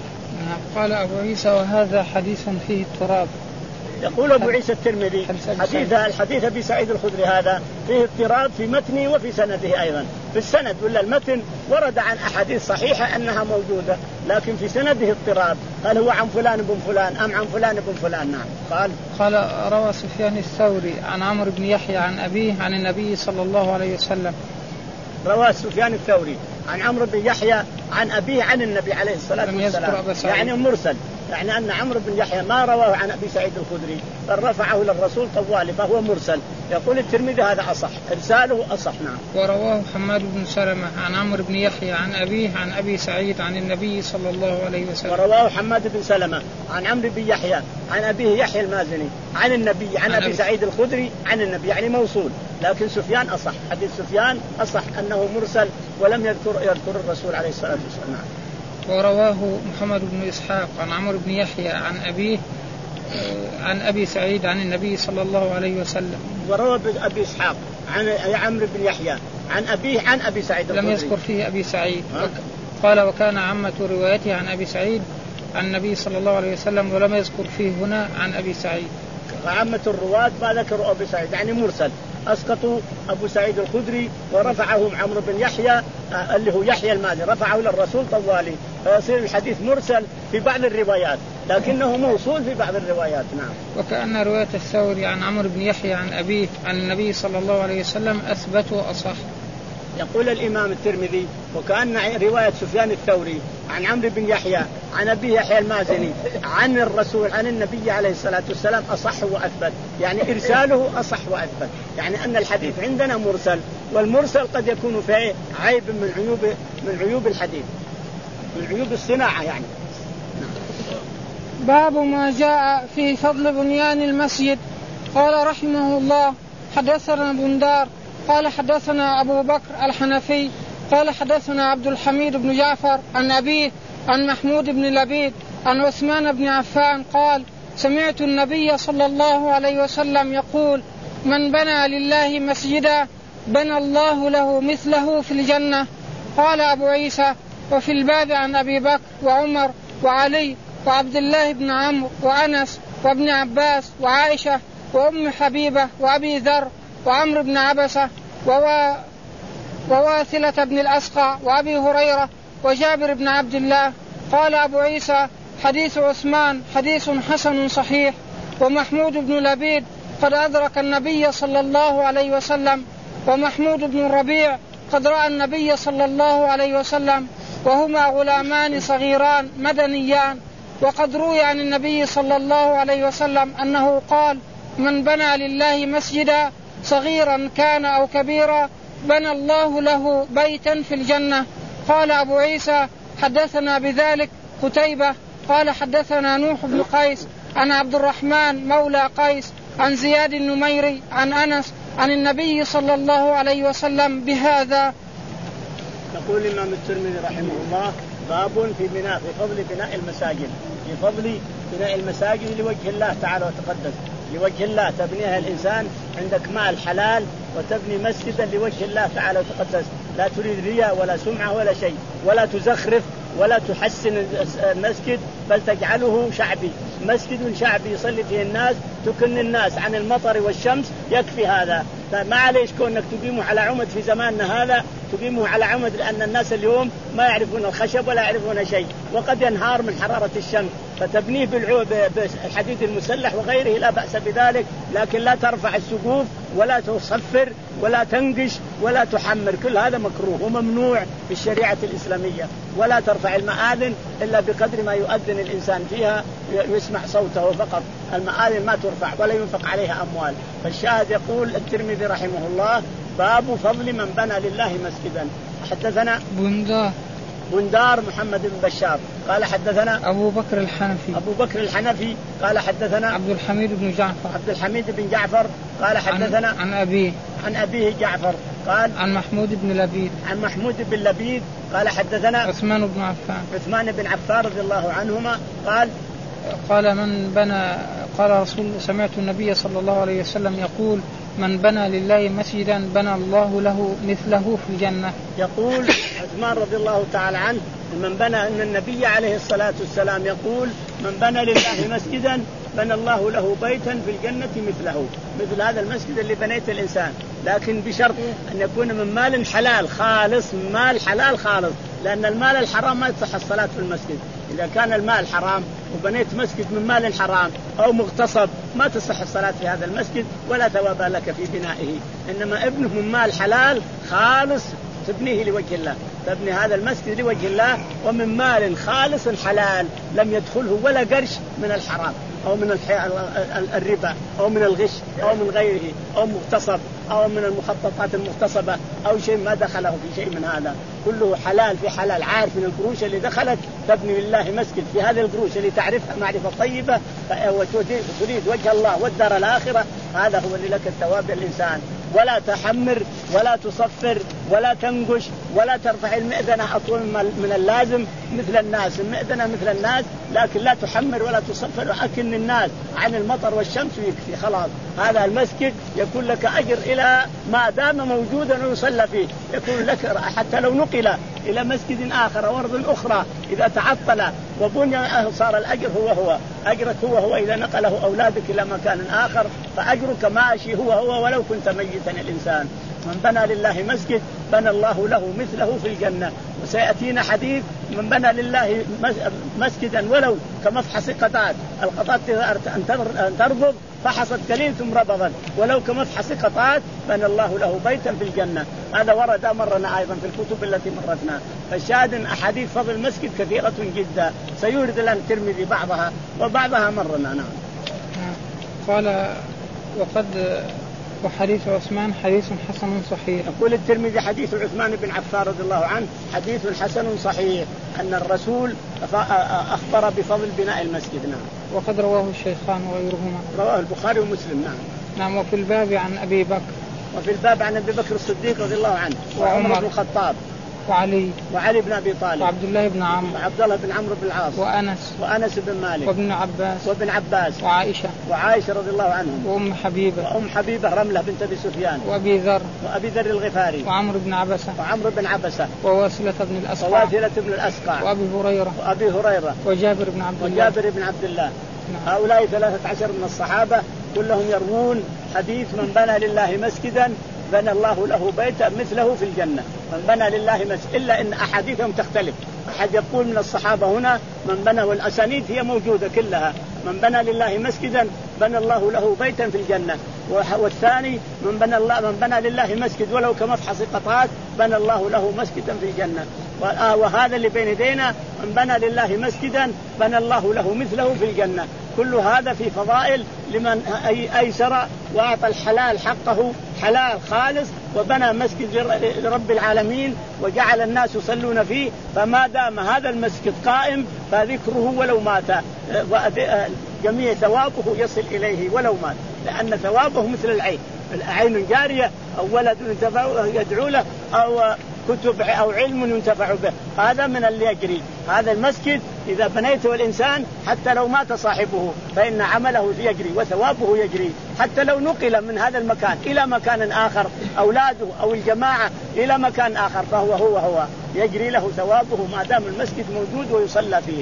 [SPEAKER 2] قال أبو عيسى وهذا حديث فيه اضطراب.
[SPEAKER 1] يقول أبو عيسى الترمذي حديث الحديث أبي سعيد الخدري هذا فيه اضطراب في متنه وفي سنده أيضا. في السند ولا المتن ورد عن أحاديث صحيحة أنها موجودة لكن في سنده اضطراب. هل هو عن فلان بن فلان أم عن فلان بن فلان؟ نعم. قال
[SPEAKER 2] قال روى سفيان الثوري عن عمرو بن يحيى عن أبيه عن النبي صلى الله عليه وسلم.
[SPEAKER 1] روى سفيان الثوري عن عمرو بن يحيى عن أبيه عن النبي عليه الصلاة والسلام يعني مرسل، يعني أن عمرو بن يحيى ما رواه عن أبي سعيد الخدري بل رفعه للرسول طوالي فهو مرسل. يقول الترمذي هذا أصح، إرساله أصح. نعم.
[SPEAKER 2] ورواه حماد بن سلمة عن عمرو بن يحيى عن أبيه عن أبي سعيد عن النبي صلى الله عليه وسلم.
[SPEAKER 1] ورواه حماد بن سلمة عن عمرو بن يحيى عن أبيه يحيى المازني عن النبي عن, عن أبي سعيد الخدري عن النبي يعني موصول. لكن سفيان أصح، حديث سفيان أصح أنه مرسل ولم يذكر يذكر الرسول عليه الصلاة والسلام.
[SPEAKER 2] ورواه محمد بن إسحاق عن عمرو بن يحيى عن أبيه عن أبي سعيد عن النبي صلى الله عليه وسلم.
[SPEAKER 1] وروى أبي إسحاق عن عمرو بن يحيى عن أبيه عن أبي سعيد
[SPEAKER 2] لم يذكر فيه أبي سعيد. قال وكان عامة روايته عن أبي سعيد عن النبي صلى الله عليه وسلم ولم يذكر فيه هنا عن أبي سعيد.
[SPEAKER 1] عامة الرواة ما ذكروا أبي سعيد يعني مرسل، أسقطوا أبو سعيد الخدري ورفعهم عمرو بن يحيى اللي هو يحيى المازني رفعه للرسول طوالي فيصير الحديث مرسل في بعض الروايات لكنه موصول في بعض الروايات. نعم.
[SPEAKER 2] وكأن رواية الثوري عن عمرو بن يحيى عن أبيه عن النبي صلى الله عليه وسلم أثبت وأصح.
[SPEAKER 1] يقول الإمام الترمذي وكأن رواية سفيان الثوري عن عمرو بن يحيى عن أبي يحيى المازني عن الرسول عن النبي عليه الصلاة والسلام أصح وأثبت، يعني إرساله أصح وأثبت، يعني أن الحديث عندنا مرسل، والمرسل قد يكون فيه عيب من عيوب من عيوب الحديث من عيوب الصناعة يعني.
[SPEAKER 2] باب ما جاء في فضل بنيان المسجد. قال رحمه الله حدثنا بندار قال حدثنا أبو بكر الحنفي قال حدثنا عبد الحميد بن جعفر عن أبيه عن محمود بن لبيد عن عثمان بن عفان قال سمعت النبي صلى الله عليه وسلم يقول من بنى لله مسجدا بنى الله له مثله في الجنة. قال أبو عيسى وفي الباب عن أبي بكر وعمر وعلي وعبد الله بن عمرو وأنس وابن عباس وعائشة وأم حبيبة وأبي ذر وعمرو بن عبسة وواثلة بن الأسقع وأبي هريرة وجابر بن عبد الله. قال أبو عيسى حديث عثمان حديث حسن صحيح. ومحمود بن لبيد قد أدرك النبي صلى الله عليه وسلم، ومحمود بن الربيع قد رأى النبي صلى الله عليه وسلم، وهما غلامان صغيران مدنيان وقد روي عن النبي صلى الله عليه وسلم أنه قال: من بنى لله مسجدا صغيرا كان أو كبيرا بنى الله له بيتا في الجنة. قال أبو عيسى: حدثنا بذلك قتيبة قال حدثنا نوح بن قيس عن عبد الرحمن مولى قيس عن زياد النميري عن أنس عن النبي صلى الله عليه وسلم بهذا.
[SPEAKER 1] يقول الإمام الترمذي رحمه الله: باب في بناء في فضل بناء المساجد، في فضل بناء المساجد لوجه الله تعالى وتقدس، لوجه الله تبنيها الإنسان، عندك مال حلال وتبني مسجدا لوجه الله تعالى وتقدس، لا تريد رياء ولا سمعة ولا شيء، ولا تزخرف ولا تحسن المسجد، بل تجعله شعبي، مسجد شعبي يصلي فيه الناس، تكن الناس عن المطر والشمس، يكفي هذا. فما عليش كونك تقيمه على عمد في زماننا هذا، تقيمه على عمد، لأن الناس اليوم ما يعرفون الخشب ولا يعرفون شيء، وقد ينهار من حرارة الشمس، فتبنيه بالحديد المسلح وغيره لا بأس بذلك، لكن لا ترفع السقوف ولا تصفر ولا تنقش ولا تحمر، كل هذا مكروه وممنوع في الشريعة الإسلامية. ولا ترفع المآذن إلا بقدر ما يؤذن الإنسان فيها يسمع صوته فقط، المآذن ما ترفع ولا ينفق عليها أموال. فالشاهد يقول الترمذي رحمه الله: باب فضل من بنى لله مسجدا. حدثنا
[SPEAKER 2] بندار
[SPEAKER 1] بندار محمد بن بشار قال حدثنا
[SPEAKER 2] أبو بكر الحنفي
[SPEAKER 1] أبو بكر الحنفي قال حدثنا
[SPEAKER 2] عبد الحميد بن جعفر
[SPEAKER 1] عبد الحميد بن جعفر قال حدثنا
[SPEAKER 2] عن, عن أبيه
[SPEAKER 1] عن أبيه جعفر قال
[SPEAKER 2] عن محمود بن لبيد
[SPEAKER 1] عن محمود بن لبيد قال حدثنا
[SPEAKER 2] عثمان بن عفان
[SPEAKER 1] عثمان بن عفان رضي الله عنهما قال
[SPEAKER 2] قال من بنى قال رسول سمعت النبي صلى الله عليه وسلم يقول: من بنى لله مسجدا بنى الله له مثله في الجنة.
[SPEAKER 1] يقول عثمان رضي الله تعالى عنه: من بنى أن النبي عليه الصلاة والسلام يقول: من بنى لله مسجدا بنى الله له بيتا في الجنة مثله، مثل هذا المسجد اللي بنيت الإنسان، لكن بشرط أن يكون من مال حلال خالص، من مال حلال خالص، لأن المال الحرام ما تصح الصلاة في المسجد. إذا كان المال حرام وبنيت مسجد من مال حرام أو مغتصب ما تصح الصلاة في هذا المسجد ولا ثواب لك في بنائه. إنما ابنه من مال حلال خالص تبنيه لوجه الله، تبني هذا المسجد لوجه الله ومن مال خالص حلال لم يدخله ولا قرش من الحرام أو من الربا أو من الغش أو من غيره أو مغتصب أو من المخططات المغتصبة أو شيء ما دخله في شيء من هذا، كله حلال في حلال. عارف من القروش اللي دخلت تبني لله مسجد، في هذه القروش اللي تعرفها معرفة طيبة وتريد وجه الله والدار الآخرة، هذا هو اللي لك الثواب الإنسان. ولا تحمر ولا تصفر ولا تنقش ولا ترفع المئذنة أطول من اللازم مثل الناس، المئذنة مثل الناس لكن لا تحمر ولا تصفر وأكن الناس عن المطر والشمس ويكفي خلاص. هذا المسجد يكون لك أجر إلى ما دام موجودا ويصلى فيه، يكون لك حتى لو نقل إلى مسجد آخر أو أرض أخرى إذا تعطل وبني صار الأجر هو هو أجرك هو هو إذا نقله أولادك إلى مكان آخر فأجرك ماشي هو هو ولو كنت ميتا الإنسان. من بنى لله مسجد بنى الله له مثله في الجنة. وسيأتينا حديث من بنى لله مسجدا ولو كمفحص قطات، القطات أن تربض فحصت قليل ثم ربضت، ولو كمفحص قطات بنى الله له بيتا في الجنة. هذا ورد مرنا أيضا في الكتب التي مرتنا. فالشاهد أحاديث فضل المسجد كثيرة جدا، سيورد لنا الترمذي بعضها وبعضها مرنا. نعم.
[SPEAKER 2] قال وقد وحديث عثمان حديث حسن صحيح.
[SPEAKER 1] يقول الترمذي حديث عثمان بن عفان رضي الله عنه حديث حسن صحيح، أن الرسول أخبر بفضل بناء المسجد. نعم.
[SPEAKER 2] وقد رواه الشيخان وغيرهما.
[SPEAKER 1] رواه البخاري ومسلم. نعم.
[SPEAKER 2] نعم. وفي الباب عن أبي بكر
[SPEAKER 1] وفي الباب عن أبي بكر الصديق رضي الله عنه
[SPEAKER 2] وعمر
[SPEAKER 1] بن الخطاب
[SPEAKER 2] وعلي
[SPEAKER 1] وعلي بن أبي طالب
[SPEAKER 2] وعبد الله بن عمرو
[SPEAKER 1] وعبد الله بن عمرو بن العاص
[SPEAKER 2] وأنس
[SPEAKER 1] وأنس بن مالك
[SPEAKER 2] وابن عباس
[SPEAKER 1] وابن عباس
[SPEAKER 2] وعائشة
[SPEAKER 1] وعائشة رضي الله عنهم
[SPEAKER 2] وأم حبيبة
[SPEAKER 1] وأم حبيبة رملة بنت أبي سفيان
[SPEAKER 2] وأبي ذر
[SPEAKER 1] وأبي ذر الغفاري
[SPEAKER 2] وعمرو بن عبسة
[SPEAKER 1] وعمرو بن عبسة
[SPEAKER 2] وواصلة بن الأسقع
[SPEAKER 1] وواصلة بن الأسقع
[SPEAKER 2] وأبي هريرة
[SPEAKER 1] وأبي هريرة
[SPEAKER 2] وجابر بن عبد الله
[SPEAKER 1] وجابر بن عبد الله. نعم. هؤلاء ثلاثة عشر من الصحابة كلهم يروون حديث من بنى لله مسجدا بنى الله له بيتا مثله في الجنة. من بنى لله مسجد، إلا إن أحاديثهم تختلف، أحد يقول من الصحابة هنا من بنى، والأسانيد هي موجودة كلها، من بنى لله مسجدا بنى الله له بيتا في الجنة. والثاني من بنى الله من بنى لله مسجد ولو كمفحص قطات بنى الله له مسجدا في الجنة. وهذا اللي بين يدينا من بنى لله مسجدا بنى الله له مثله في الجنة. كل هذا في فضائل لمن أيسر وأعطى الحلال حقه حلال خالص وبنى مسجد لرب العالمين وجعل الناس يصلون فيه. فما دام هذا المسجد قائم فذكره ولو مات جميع ثوابه يصل إليه ولو مات، لأن ثوابه مثل العين، العين جارية أو ولد يدعو له أو كتب أو علم ينتفع به، هذا من اللي يجري. هذا المسجد إذا بنيته الإنسان حتى لو مات صاحبه فإن عمله يجري وثوابه يجري، حتى لو نقل من هذا المكان إلى مكان آخر أولاده أو الجماعة إلى مكان آخر فهو هو هو يجري له ثوابه ما دام المسجد موجود ويصلى فيه.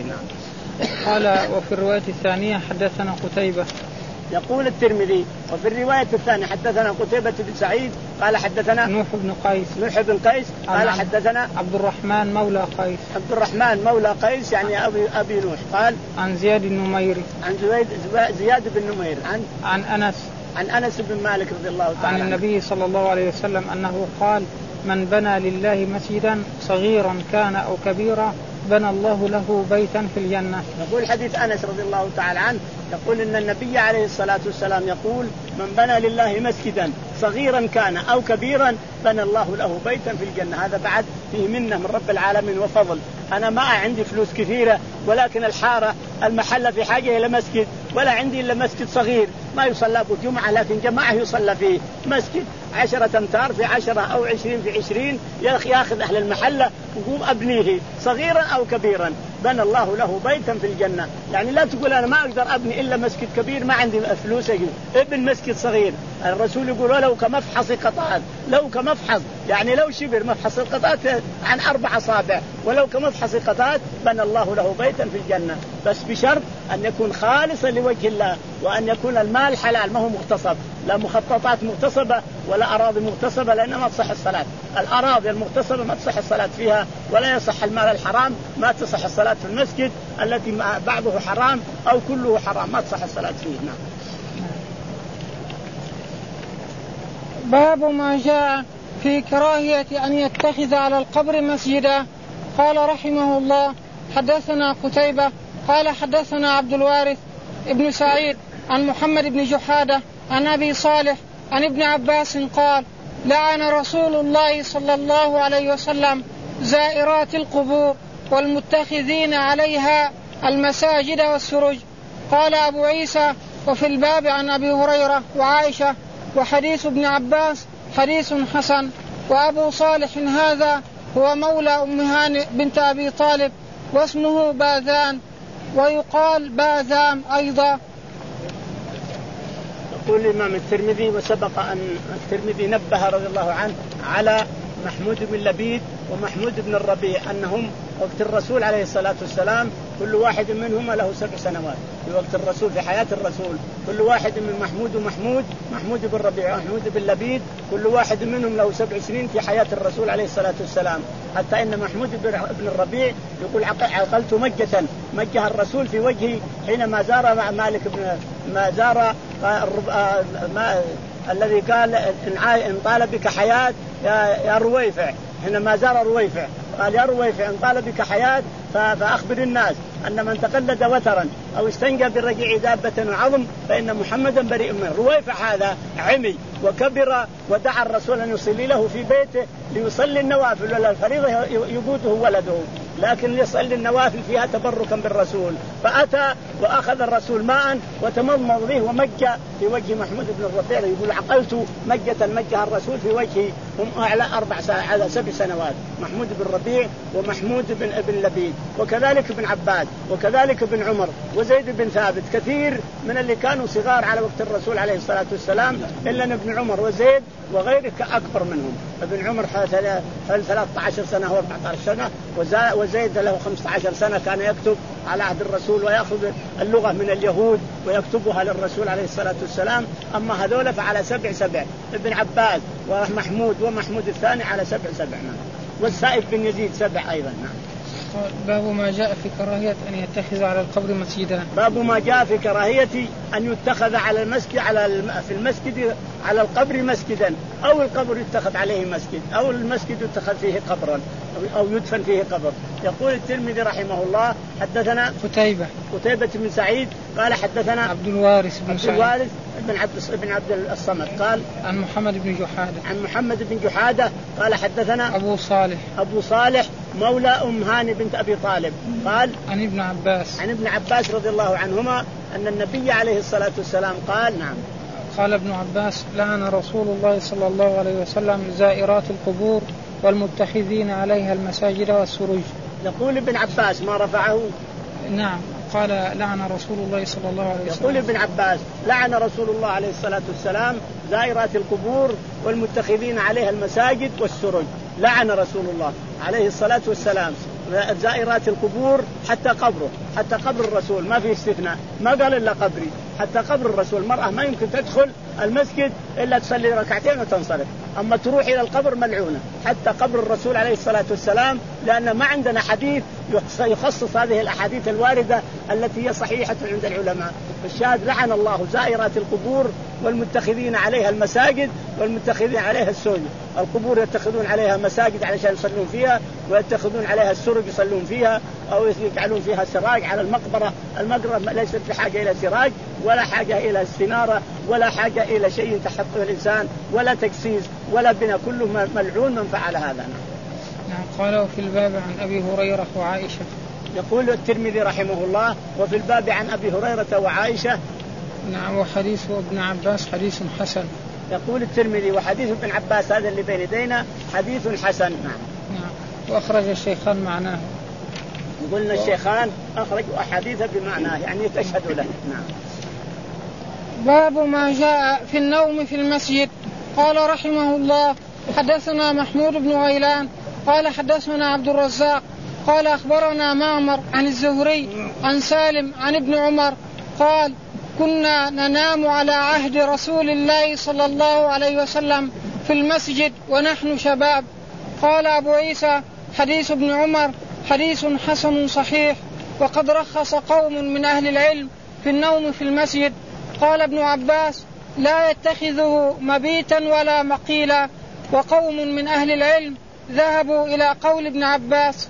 [SPEAKER 2] قال وفي الرواية الثانية حدثنا قتيبة.
[SPEAKER 1] يقول الترمذي وفي الرواية الثانية حدثنا قتيبة بن سعيد قال حدثنا
[SPEAKER 2] نوح بن قيس
[SPEAKER 1] نوح بن قيس قال حدثنا
[SPEAKER 2] عبد الرحمن مولى قيس
[SPEAKER 1] عبد الرحمن مولى قيس يعني أبي, أبي نوح قال
[SPEAKER 2] عن زياد النميري
[SPEAKER 1] عن زياد, زياد بن نمير عن
[SPEAKER 2] عن أنس
[SPEAKER 1] عن أنس بن مالك رضي الله تعالى
[SPEAKER 2] عن النبي صلى الله عليه وسلم أنه قال من بنى لله مسجدا صغيرا كان أو كبيرا بنى الله له بيتا في الجنة.
[SPEAKER 1] يقول حديث أنس رضي الله تعالى عنه يقول إن النبي عليه الصلاة والسلام يقول من بنى لله مسجدا صغيرا كان أو كبيرا بنى الله له بيتا في الجنة. هذا بعد فيه منة من رب العالمين وفضل. أنا ما عندي فلوس كثيرة ولكن الحارة المحلة في حاجة إلى مسجد ولا عندي إلا مسجد صغير ما يصلى به جمعة لكن جماعة يصلى فيه مسجد عشرة أمتار في عشرة أو عشرين في عشرين يأخذ أهل المحلة وقوم أبنيه صغيرا أو كبيرا بنى الله له بيتا في الجنة. يعني لا تقول أنا ما أقدر أبني إلا مسجد كبير ما عندي فلوس أجيب ابن مسجد صغير. الرسول يقول لو كمفحص قطعات لو كمفحص يعني لو شبر مفحص القطعات عن أربع أصابع ولو كمفحص قطعات بنى الله له بيتا في الجنة بس بشرط أن يكون خالصا لوجه الله وأن يكون المال حلال ما هو مغتصب لا مخططات مغتصبة ولا أراضي مغتصبة لأن ما تصح الصلاة. الأراضي المغتصبة ما تصح الصلاة فيها ولا يصح المال الحرام ما تصح الصلاة في المسجد التي بعضه حرام أو كله حرام ما تصح الصلاة فيه. نعم.
[SPEAKER 2] باب ما جاء في كراهية أن يتخذ على القبر مسجدا. قال رحمه الله حدثنا قتيبة قال حدثنا عبد الوارث ابن سعيد عن محمد بن جحادة عن أبي صالح عن ابن عباس قال لعن رسول الله صلى الله عليه وسلم زائرات القبور والمتخذين عليها المساجد والسرج. قال أبو عيسى وفي الباب عن أبي هريرة وعائشة وحديث ابن عباس حديث حسن. وأبو صالح هذا هو مولى أم هانئ بنت أبي طالب واسمه باذان ويقال باذام أيضا.
[SPEAKER 1] يقول الإمام الترمذي وسبق أن الترمذي نبه رضي الله عنه على محمود بن لبيد ومحمود بن الربيع أنهم وقت الرسول عليه الصلاة والسلام كل واحد منهما له سبع سنوات في وقت الرسول في حياة الرسول. كل واحد من محمود ومحمود محمود بن الربيع ومحمود بن لبيد كل واحد منهم له سبع سنين في حياة الرسول عليه الصلاة والسلام. حتى إن محمود بن الربيع يقول عقلت مجة مجها الرسول في وجهي حينما زار مع مالك بن ما زار ما الذي قال إن طال بك حياة يا رويفع حينما زار رويفع قال يا رويفع إن طال بك حياة فأخبر الناس أن من تقلد وترا أو استنجى بالرجيع دابة وعظم فإن محمدا بريء منه. رويفع هذا عمي وكبر ودعا الرسول أن يصلي له في بيته ليصلي النوافل ولا الفريضة يقوته ولده لكن يصلي النوافل فيها تبركا بالرسول. فأتى وأخذ الرسول ماء وتمضمض به ومجى في وجه محمود بن الربيع يقول عقلت مجة مجها الرسول في وجهه هم على أربع على سبع سنوات محمود بن الربيع ومحمود بن ابن لبيد وكذلك ابن عباد وكذلك ابن عمر وزيد بن ثابت كثير من اللي كانوا صغار على وقت الرسول عليه الصلاة والسلام إلا ابن عمر وزيد وغيره أكبر منهم. ابن عمر ثلاثة عشر سنة و أربعة عشر سنة وزيد له خمسة عشر سنة كان يكتب على عهد الرسول ويأخذ اللغة من اليهود ويكتبها للرسول عليه الصلاة والسلام. أما هذول فعلى سبع سبع ابن عباس ومحمود ومحمود الثاني على سبع سبع والسائب بن يزيد سبع أيضا.
[SPEAKER 2] باب ما جاء في كراهية أن يتخذ على القبر مسجدا.
[SPEAKER 1] باب ما جاء في كراهية أن يتخذ على المسجد على الم... في المسجد على القبر مسجدا، أو القبر يتخذ عليه مسجد، أو المسجد يتخذ فيه قبرا أو يدفن فيه قبر. يقول الترمذي رحمه الله حدثنا
[SPEAKER 2] قتيبة
[SPEAKER 1] قتيبة بن سعيد قال حدثنا
[SPEAKER 2] عبد الوارث بن
[SPEAKER 1] عبد الوارث بن عبد بن عبد الصمد قال
[SPEAKER 2] عن محمد بن جحادة
[SPEAKER 1] عن محمد بن جحادة قال حدثنا
[SPEAKER 2] أبو صالح
[SPEAKER 1] أبو صالح مولى أم هاني بنت أبي طالب قال
[SPEAKER 2] عن ابن عباس
[SPEAKER 1] عن ابن عباس رضي الله عنهما أن النبي عليه الصلاة والسلام قال نعم
[SPEAKER 2] قال ابن عباس لعن رسول الله صلى الله عليه وسلم زائرات القبور والمتخذين عليها المساجد والسروج.
[SPEAKER 1] يقول ابن عباس ما رفعه.
[SPEAKER 2] نعم قال لعن رسول الله صلى الله عليه وسلم.
[SPEAKER 1] يقول ابن عباس لعن رسول الله عليه الصلاة والسلام زائرات القبور والمتخذين عليها المساجد والسروج. لعن رسول الله عليه الصلاة والسلام زائرات القبور حتى قبره، حتى قبر الرسول ما في استثناء، ما قال إلا قبري، حتى قبر الرسول. المرأة ما يمكن تدخل المسجد إلا تصلي ركعتين وتنصرف، أما تروح إلى القبر ملعونة، حتى قبر الرسول عليه الصلاة والسلام، لأن ما عندنا حديث يخصص هذه الأحاديث الواردة التي هي صحيحة عند العلماء. الشاهد لعن الله زائرات القبور والمتخذين عليها المساجد والمتخذين عليها السروج. القبور يتخذون عليها مساجد علشان يصلون فيها، ويتخذون عليها السروج يصلون فيها، أو يجعلون فيها سراج على المقبرة. المقبرة ليست بحاجة إلى سراج ولا حاجة إلى استنارة ولا حاجة إلى شيء تحطه الإنسان ولا تجسيس ولا بنا، كله ملعون من فعل هذا.
[SPEAKER 2] نعم قال وفي الباب عن أبي هريرة وعائشة.
[SPEAKER 1] يقول الترمذي رحمه الله وفي الباب عن أبي هريرة وعائشة.
[SPEAKER 2] نعم وحديث ابن عباس حديث حسن.
[SPEAKER 1] يقول الترمذي وحديث ابن عباس هذا اللي بين يدينا حديث حسن. نعم.
[SPEAKER 2] نعم وأخرج الشيخان معناه.
[SPEAKER 1] قلنا الشيخان أخرجوا أحاديث بمعناه يعني تشهد له. نعم.
[SPEAKER 2] باب ما جاء في النوم في المسجد. قال رحمه الله حدثنا محمود بن غيلان قال حدثنا عبد الرزاق قال أخبرنا معمر عن الزهري عن سالم عن ابن عمر قال كنا ننام على عهد رسول الله صلى الله عليه وسلم في المسجد ونحن شباب. قال أبو عيسى حديث ابن عمر حديث حسن صحيح، وقد رخص قوم من أهل العلم في النوم في المسجد. قال ابن عباس لا يتخذه مبيتا ولا مقيلا، وقوم من أهل العلم ذهبوا إلى قول ابن عباس.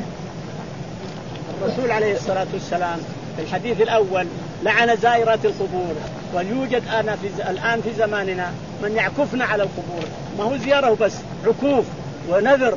[SPEAKER 1] الرسول عليه الصلاة والسلام في الحديث الأول لعن زائرات القبور، ويوجد أنا في الآن في زماننا من يعكفنا على القبور، ما هو زيارة بس، عكوف ونذر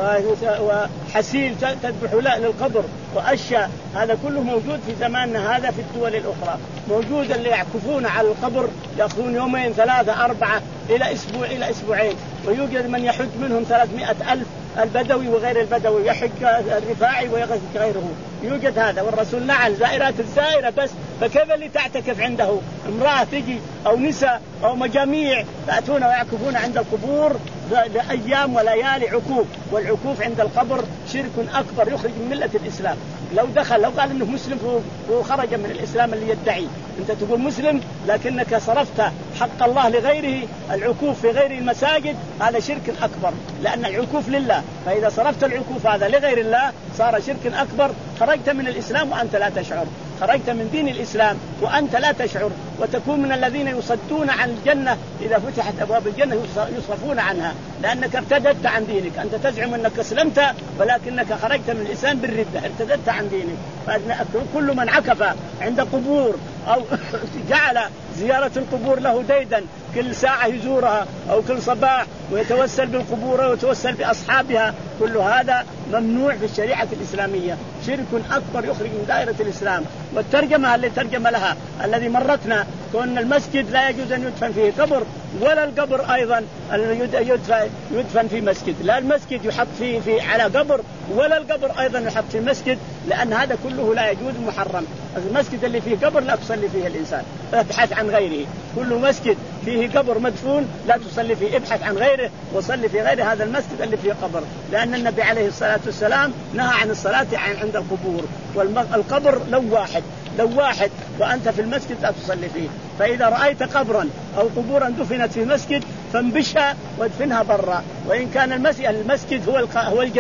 [SPEAKER 1] وحسيل تذبح للقبر وأشياء، هذا كله موجود في زماننا هذا في الدول الأخرى. موجود اللي يعكفون على القبر يأخذون يومين ثلاثة أربعة إلى أسبوع إلى أسبوعين، ويوجد من يحج منهم ثلاثمائة ألف، البدوي وغير البدوي، يحج الرفاعي ويغزك غيره، يوجد هذا. والرسول لعن زائرات الزائرة بس، فكيف اللي تعتكف عنده امرأة تجي أو نساء أو مجاميع تأتون ويعكفون عند القبور لأيام وليالي عكوف. والعكوف عند القبر شرك أكبر يخرج من ملة الإسلام. لو دخل لو قال إنه مسلم وخرج من الإسلام اللي يدعي، أنت تقول مسلم لكنك صرفت حق الله لغيره. العكوف في غير المساجد هذا شرك أكبر، لأن العكوف لله، فإذا صرفت العكوف هذا لغير الله صار شرك أكبر، خرجت من الإسلام وأنت لا تشعر، خرجت من دين الإسلام وأنت لا تشعر، وتكون من الذين يصدون عن الجنة إذا فتحت أبواب الجنة يصرفون عنها، لأنك ارتدت عن دينك. أنت تزعم أنك أسلمت ولكنك خرجت من الإسلام بالردة، ارتدت عن دينك. فكل من عكف عند قبور أو جعل زيارة القبور له ديدا كل ساعة يزورها أو كل صباح ويتوسل بالقبور ويتوسل بأصحابها، كل هذا ممنوع في الشريعة الإسلامية، شرك أكبر يخرج من دائرة الإسلام. والترجمة اللي ترجم لها الذي مرتنا كون المسجد لا يجوز أن يدفن فيه قبر، ولا القبر أيضا يدفن في مسجد، لا المسجد يحط فيه في على قبر ولا القبر أيضا يحط في مسجد، لأن هذا كله لا يجوز محرم. المسجد اللي فيه قبر لا تصلي فيه الإنسان، ابحث عن غيره. كل مسجد فيه قبر مدفون لا تصلي فيه، ابحث عن غيره وصلي في غير هذا المسجد اللي فيه قبر، لأن النبي عليه الصلاة والسلام نهى عن الصلاة عند القبور. والقبر لو واحد لو واحد وأنت في المسجد لا تصلي فيه. فإذا رأيت قبرا أو قبورا دفنت في مسجد فانبشها وادفنها برا، وإن كان المسجد هو هو الجديد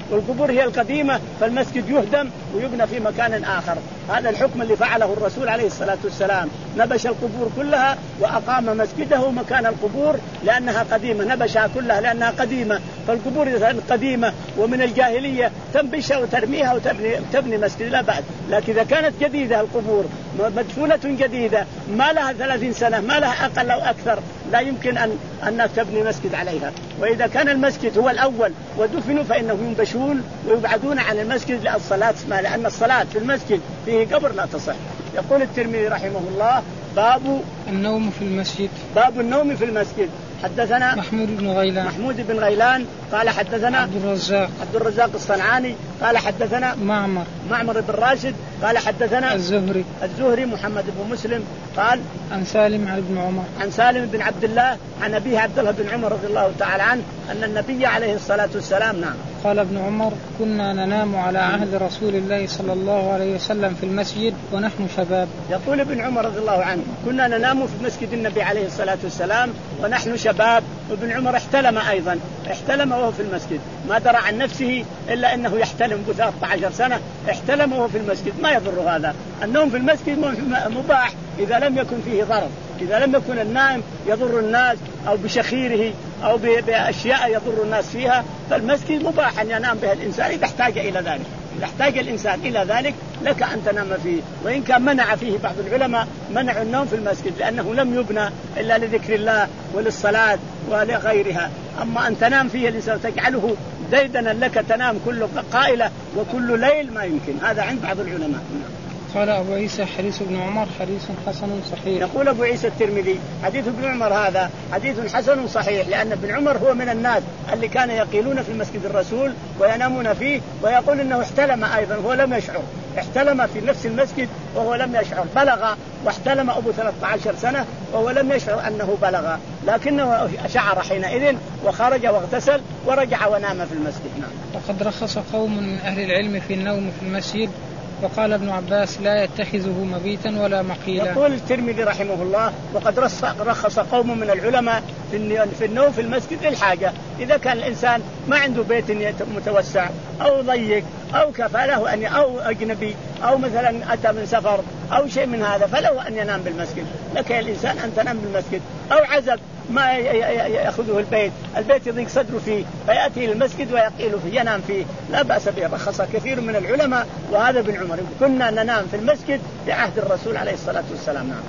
[SPEAKER 1] والقبور هي القديمة فالمسجد يهدم ويبنى في مكان آخر. هذا الحكم اللي فعله الرسول عليه الصلاة والسلام، نبش القبور كلها وأقام مسجده مكان القبور لأنها قديمة، نبشها كلها لأنها قديمة. فالقبور قديمة ومن الجاهلية تنبشها وترميها وتبني تبني مسجد لا بأس. لكن إذا كانت جديدة القبور مدفونة جديدة ما لها ثلاثين سنة ما لها أقل أو أكثر لا يمكن أن أن تبني مسجد عليها. وإذا كان المسجد هو الأول ودفنوا فإنهم ينبشون ويبعدون عن المسجد للصلاة، لأن الصلاة في المسجد فيه قبر لا تصح. يقول الترمذي رحمه الله باب
[SPEAKER 2] النوم في المسجد.
[SPEAKER 1] باب النوم في المسجد. حدثنا
[SPEAKER 2] محمود بن غيلان
[SPEAKER 1] محمود بن غيلان قال حدثنا
[SPEAKER 2] عبد الرزاق
[SPEAKER 1] عبد الرزاق الصنعاني قال حدثنا
[SPEAKER 2] معمر
[SPEAKER 1] معمر بن راشد قال حدثنا
[SPEAKER 2] الزهري
[SPEAKER 1] الزهري محمد بن مسلم قال
[SPEAKER 2] عن سالم عن ابن عمر
[SPEAKER 1] عن سالم بن عبد الله عن أبيه عبد الله بن عمر رضي الله تعالى عنه أن النبي عليه الصلاة والسلام نعم
[SPEAKER 2] قال ابن عمر كنا ننام على عهد رسول الله صلى الله عليه وسلم في المسجد ونحن شباب.
[SPEAKER 1] يقول ابن عمر رضي الله عنه كنا ننام في مسجد النبي عليه الصلاة والسلام ونحن شباب. وابن عمر احتلم أيضا احتلم وهو في المسجد، ما درى عن نفسه إلا أنه يحتلم بثلاث عشر سنة، احتلم وهو في المسجد ما يضر هذا. النوم في المسجد مباح إذا لم يكن فيه ضرر، إذا لم يكن النائم يضر الناس أو بشخيره أو بأشياء يضر الناس فيها، فالمسجد مباح أن ينام به الإنسان إذا احتاج إلى ذلك. إذا احتاج الإنسان إلى ذلك لك أن تنام فيه. وإن كان منع فيه بعض العلماء منع النوم في المسجد لأنه لم يبنى إلا لذكر الله وللصلاة ولغيرها. أما أن تنام فيه الإنسان تجعله ديدنا لك تنام كل قائلة وكل ليل ما يمكن، هذا عند بعض العلماء.
[SPEAKER 2] قال أبو عيسى حديث ابن عمر حديث حسن صحيح.
[SPEAKER 1] يقول أبو عيسى الترمذي حديث ابن عمر هذا حديث حسن صحيح، لأن ابن عمر هو من الناس اللي كان يقيلون في مسجد الرسول وينامون فيه، ويقول إنه احتلم أيضا وهو لم يشعر، احتلم في نفس المسجد وهو لم يشعر، بلغ واحتلم أبو ثلاثة عشر سنة وهو لم يشعر أنه بلغ، لكنه شعر حينئذ وخرج واغتسل ورجع ونام في المسجد. نعم.
[SPEAKER 2] وقد رخص قوم من أهل العلم في النوم في المسجد، وقال ابن عباس لا يتخذه مبيتا ولا مقيلا.
[SPEAKER 1] يقول الترمذي رحمه الله وقد رخص قوم من العلماء في النوم في المسجد للحاجة، إذا كان الإنسان ما عنده بيت متوسع أو ضيق أو كفاله أن أو أجنبي أو مثلا أتى من سفر أو شيء من هذا فله أن ينام بالمسجد، لك الإنسان أن تنام بالمسجد. أو عزب ما يأخذه البيت، البيت يضيق صدره فيه فيأتي المسجد ويقيل فيه ينام فيه، لا بأس به. رخص كثير من العلماء وهذا بن عمر كنا ننام في المسجد في عهد الرسول عليه الصلاة والسلام. نعم.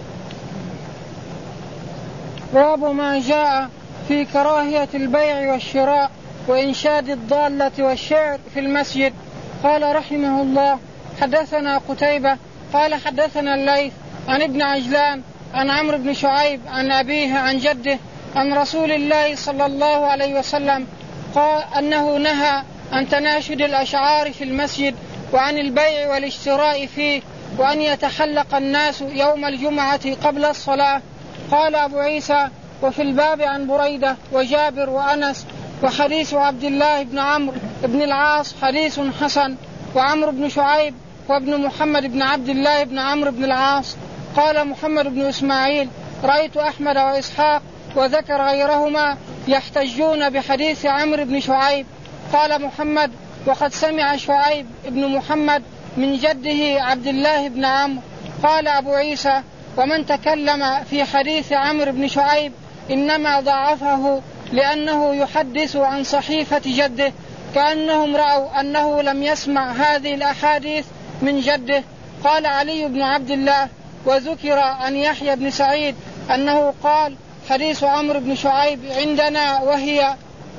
[SPEAKER 2] باب ما جاء في كراهية البيع والشراء وإنشاد الضالة والشعر في المسجد. قال رحمه الله حدثنا قتيبة قال حدثنا الليث عن ابن عجلان عن عمرو بن شعيب عن أبيه عن جده عن رسول الله صلى الله عليه وسلم قال أنه نهى عن تناشد الأشعار في المسجد وعن البيع والاشتراء فيه وأن يتحلق الناس يوم الجمعة قبل الصلاة. قال أبو عيسى وفي الباب عن بريدة وجابر وأنس وحديث عبد الله بن عمرو بن العاص حديث حسن. وعمرو بن شعيب وابن محمد بن عبد الله بن عمرو بن العاص. قال محمد بن إسماعيل رأيت أحمد وإسحاق وذكر غيرهما يحتجون بحديث عمرو بن شعيب. قال محمد وقد سمع شعيب بن محمد من جده عبد الله بن عمرو. قال أبو عيسى ومن تكلم في حديث عمرو بن شعيب إنما ضعفه لأنه يحدث عن صحيفة جده كأنهم رأوا أنه لم يسمع هذه الأحاديث من جده. قال علي بن عبد الله وذكر عن يحيى بن سعيد أنه قال حديث عمرو بن شعيب عندنا وهي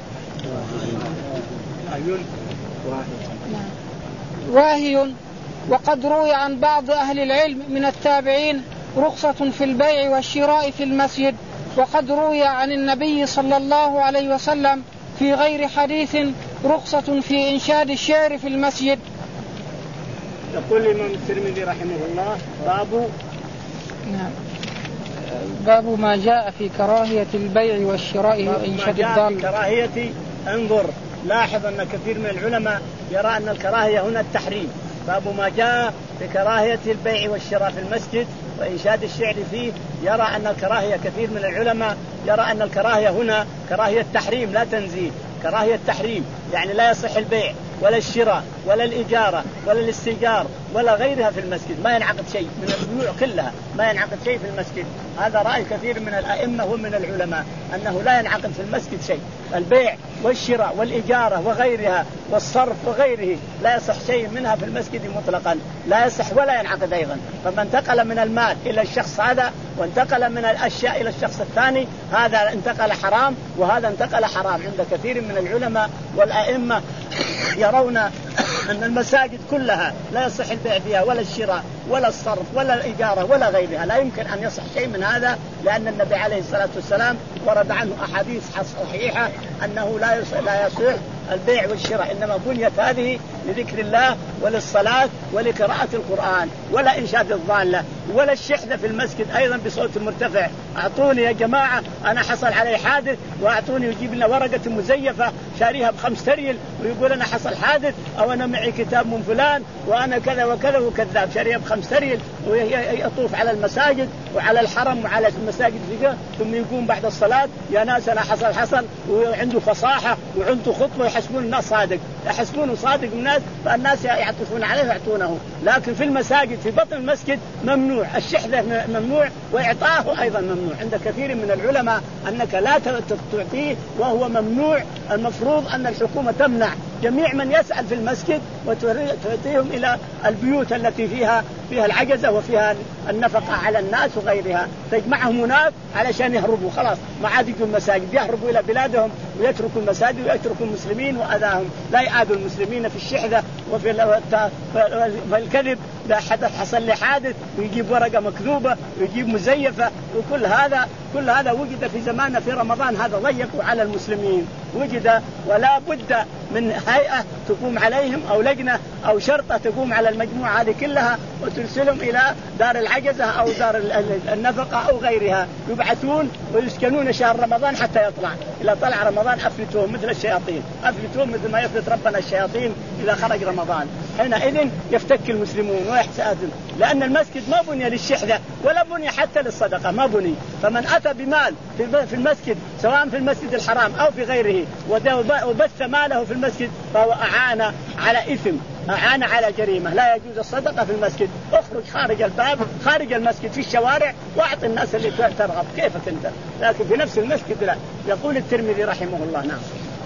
[SPEAKER 2] واهي. وقد روي عن بعض أهل العلم من التابعين رخصة في البيع والشراء في المسجد، وقد روي عن النبي صلى الله عليه وسلم في غير حديث رخصة في إنشاد الشعر في المسجد.
[SPEAKER 1] يقول الإمام الترمذي رحمه الله باب
[SPEAKER 2] نعم باب ما جاء في كراهية البيع والشراء وإنشاد الضال.
[SPEAKER 1] كراهية انظر لاحظ أن كثير من العلماء يرى أن الكراهية هنا التحريم. باب ما جاء في كراهية البيع والشراء في المسجد وإنشاد الشعر فيه، يرى أن الكراهية كثير من العلماء يرى أن الكراهية هنا كراهية تحريم لا تنزيه، كراهية تحريم يعني لا يصح البيع ولا الشراء ولا الإجارة ولا الاستئجار ولا غيرها في المسجد، ما ينعقد شيء من البيوع كلها، ما ينعقد شيء في المسجد. هذا رأي كثير من الأئمة ومن العلماء أنه لا ينعقد في المسجد شيء، البيع والشراء والإجارة وغيرها والصرف وغيره لا يصح شيء منها في المسجد مطلقا، لا يصح ولا ينعقد أيضا. فمن انتقل من المال إلى الشخص هذا وانتقل من الأشياء إلى الشخص الثاني هذا انتقل حرام وهذا انتقل حرام. عند كثير من العلماء والأئمة يرون أن المساجد كلها لا يصح البيع فيها ولا الشراء ولا الصرف ولا الإجارة ولا غيرها، لا يمكن أن يصح شيء من هذا، لأن النبي عليه الصلاة والسلام ورد عنه أحاديث صحيحة أنه لا يصح لا يصح البيع والشراء، إنما بنيت هذه لذكر الله وللصلاة ولقراءة القرآن ولا إنشاد الضالة ولا الشحذة في المسجد أيضا بصوت مرتفع. أعطوني يا جماعة أنا حصل علي حادث وأعطوني يجيب لنا ورقة مزيفة شاريها بخمس ريال ويقول أنا حصل حادث أو أنا معي كتاب من فلان وأنا كذا وكذا وكذاب شاريها بخمس ريال ويطوف على المساجد وعلى الحرم وعلى المساجد فيها ثم يقوم بعد الصلاة يا ناس أنا حصل حصل وعنده فصاحة وعنده خطبة يحسبون الناس صادق، يحسبونه صادق الناس فالناس يعطفون عليه ويعطونه. لكن في المساجد في بطن المسجد ممنوع، الشحذة ممنوع وإعطاه أيضا ممنوع. عند كثير من العلماء أنك لا تعطيه وهو ممنوع. المفروض أن الحكومة تمنع جميع من يسأل في المسجد وتعطيهم إلى البيوت التي فيها فيها العجزة وفيها النفقة على الناس وغيرها، تجمعهم هناك علشان يهربوا خلاص ما عاد يجوا المساجد، يهربوا إلى بلادهم ويتركوا المساجد ويتركوا المسلمين وأذاهم. لا يعادوا المسلمين في الشحذة وفي الكذب. لا حدث حصل لي حادث ويجيب ورقة مكذوبة ويجيب مزيفة وكل هذا كل هذا وجد في زماننا في رمضان. هذا ضيق على المسلمين وجد، ولا بد من هيئة تقوم عليهم أو لجنة أو شرطة تقوم على المجموعة هذه كلها وترسلهم إلى دار العجزة أو دار النفقة أو غيرها، يبعثون ويسكنون شهر رمضان حتى يطلع. إذا طلع رمضان أفلتوهم مثل الشياطين، أفلتوهم مثل ما يفلت ربنا الشياطين إذا خرج رمضان. حينئذ يفتك المسلمون ويحسادون، لأن المسجد ما بني للشحذة ولا بني حتى للصدقة، ما بني. فمن أتى بمال في المسجد سواء في المسجد الحرام أو في غيره وبث ماله في المسجد فهو أعان على إثم، أعان على جريمة. لا يجوز الصدقة في المسجد. اخرج خارج الباب خارج المسجد في الشوارع واعط الناس اللي ترغب كيفك أنت، لكن في نفس المسجد لا. يقول الترمذي رحمه الله. نعم.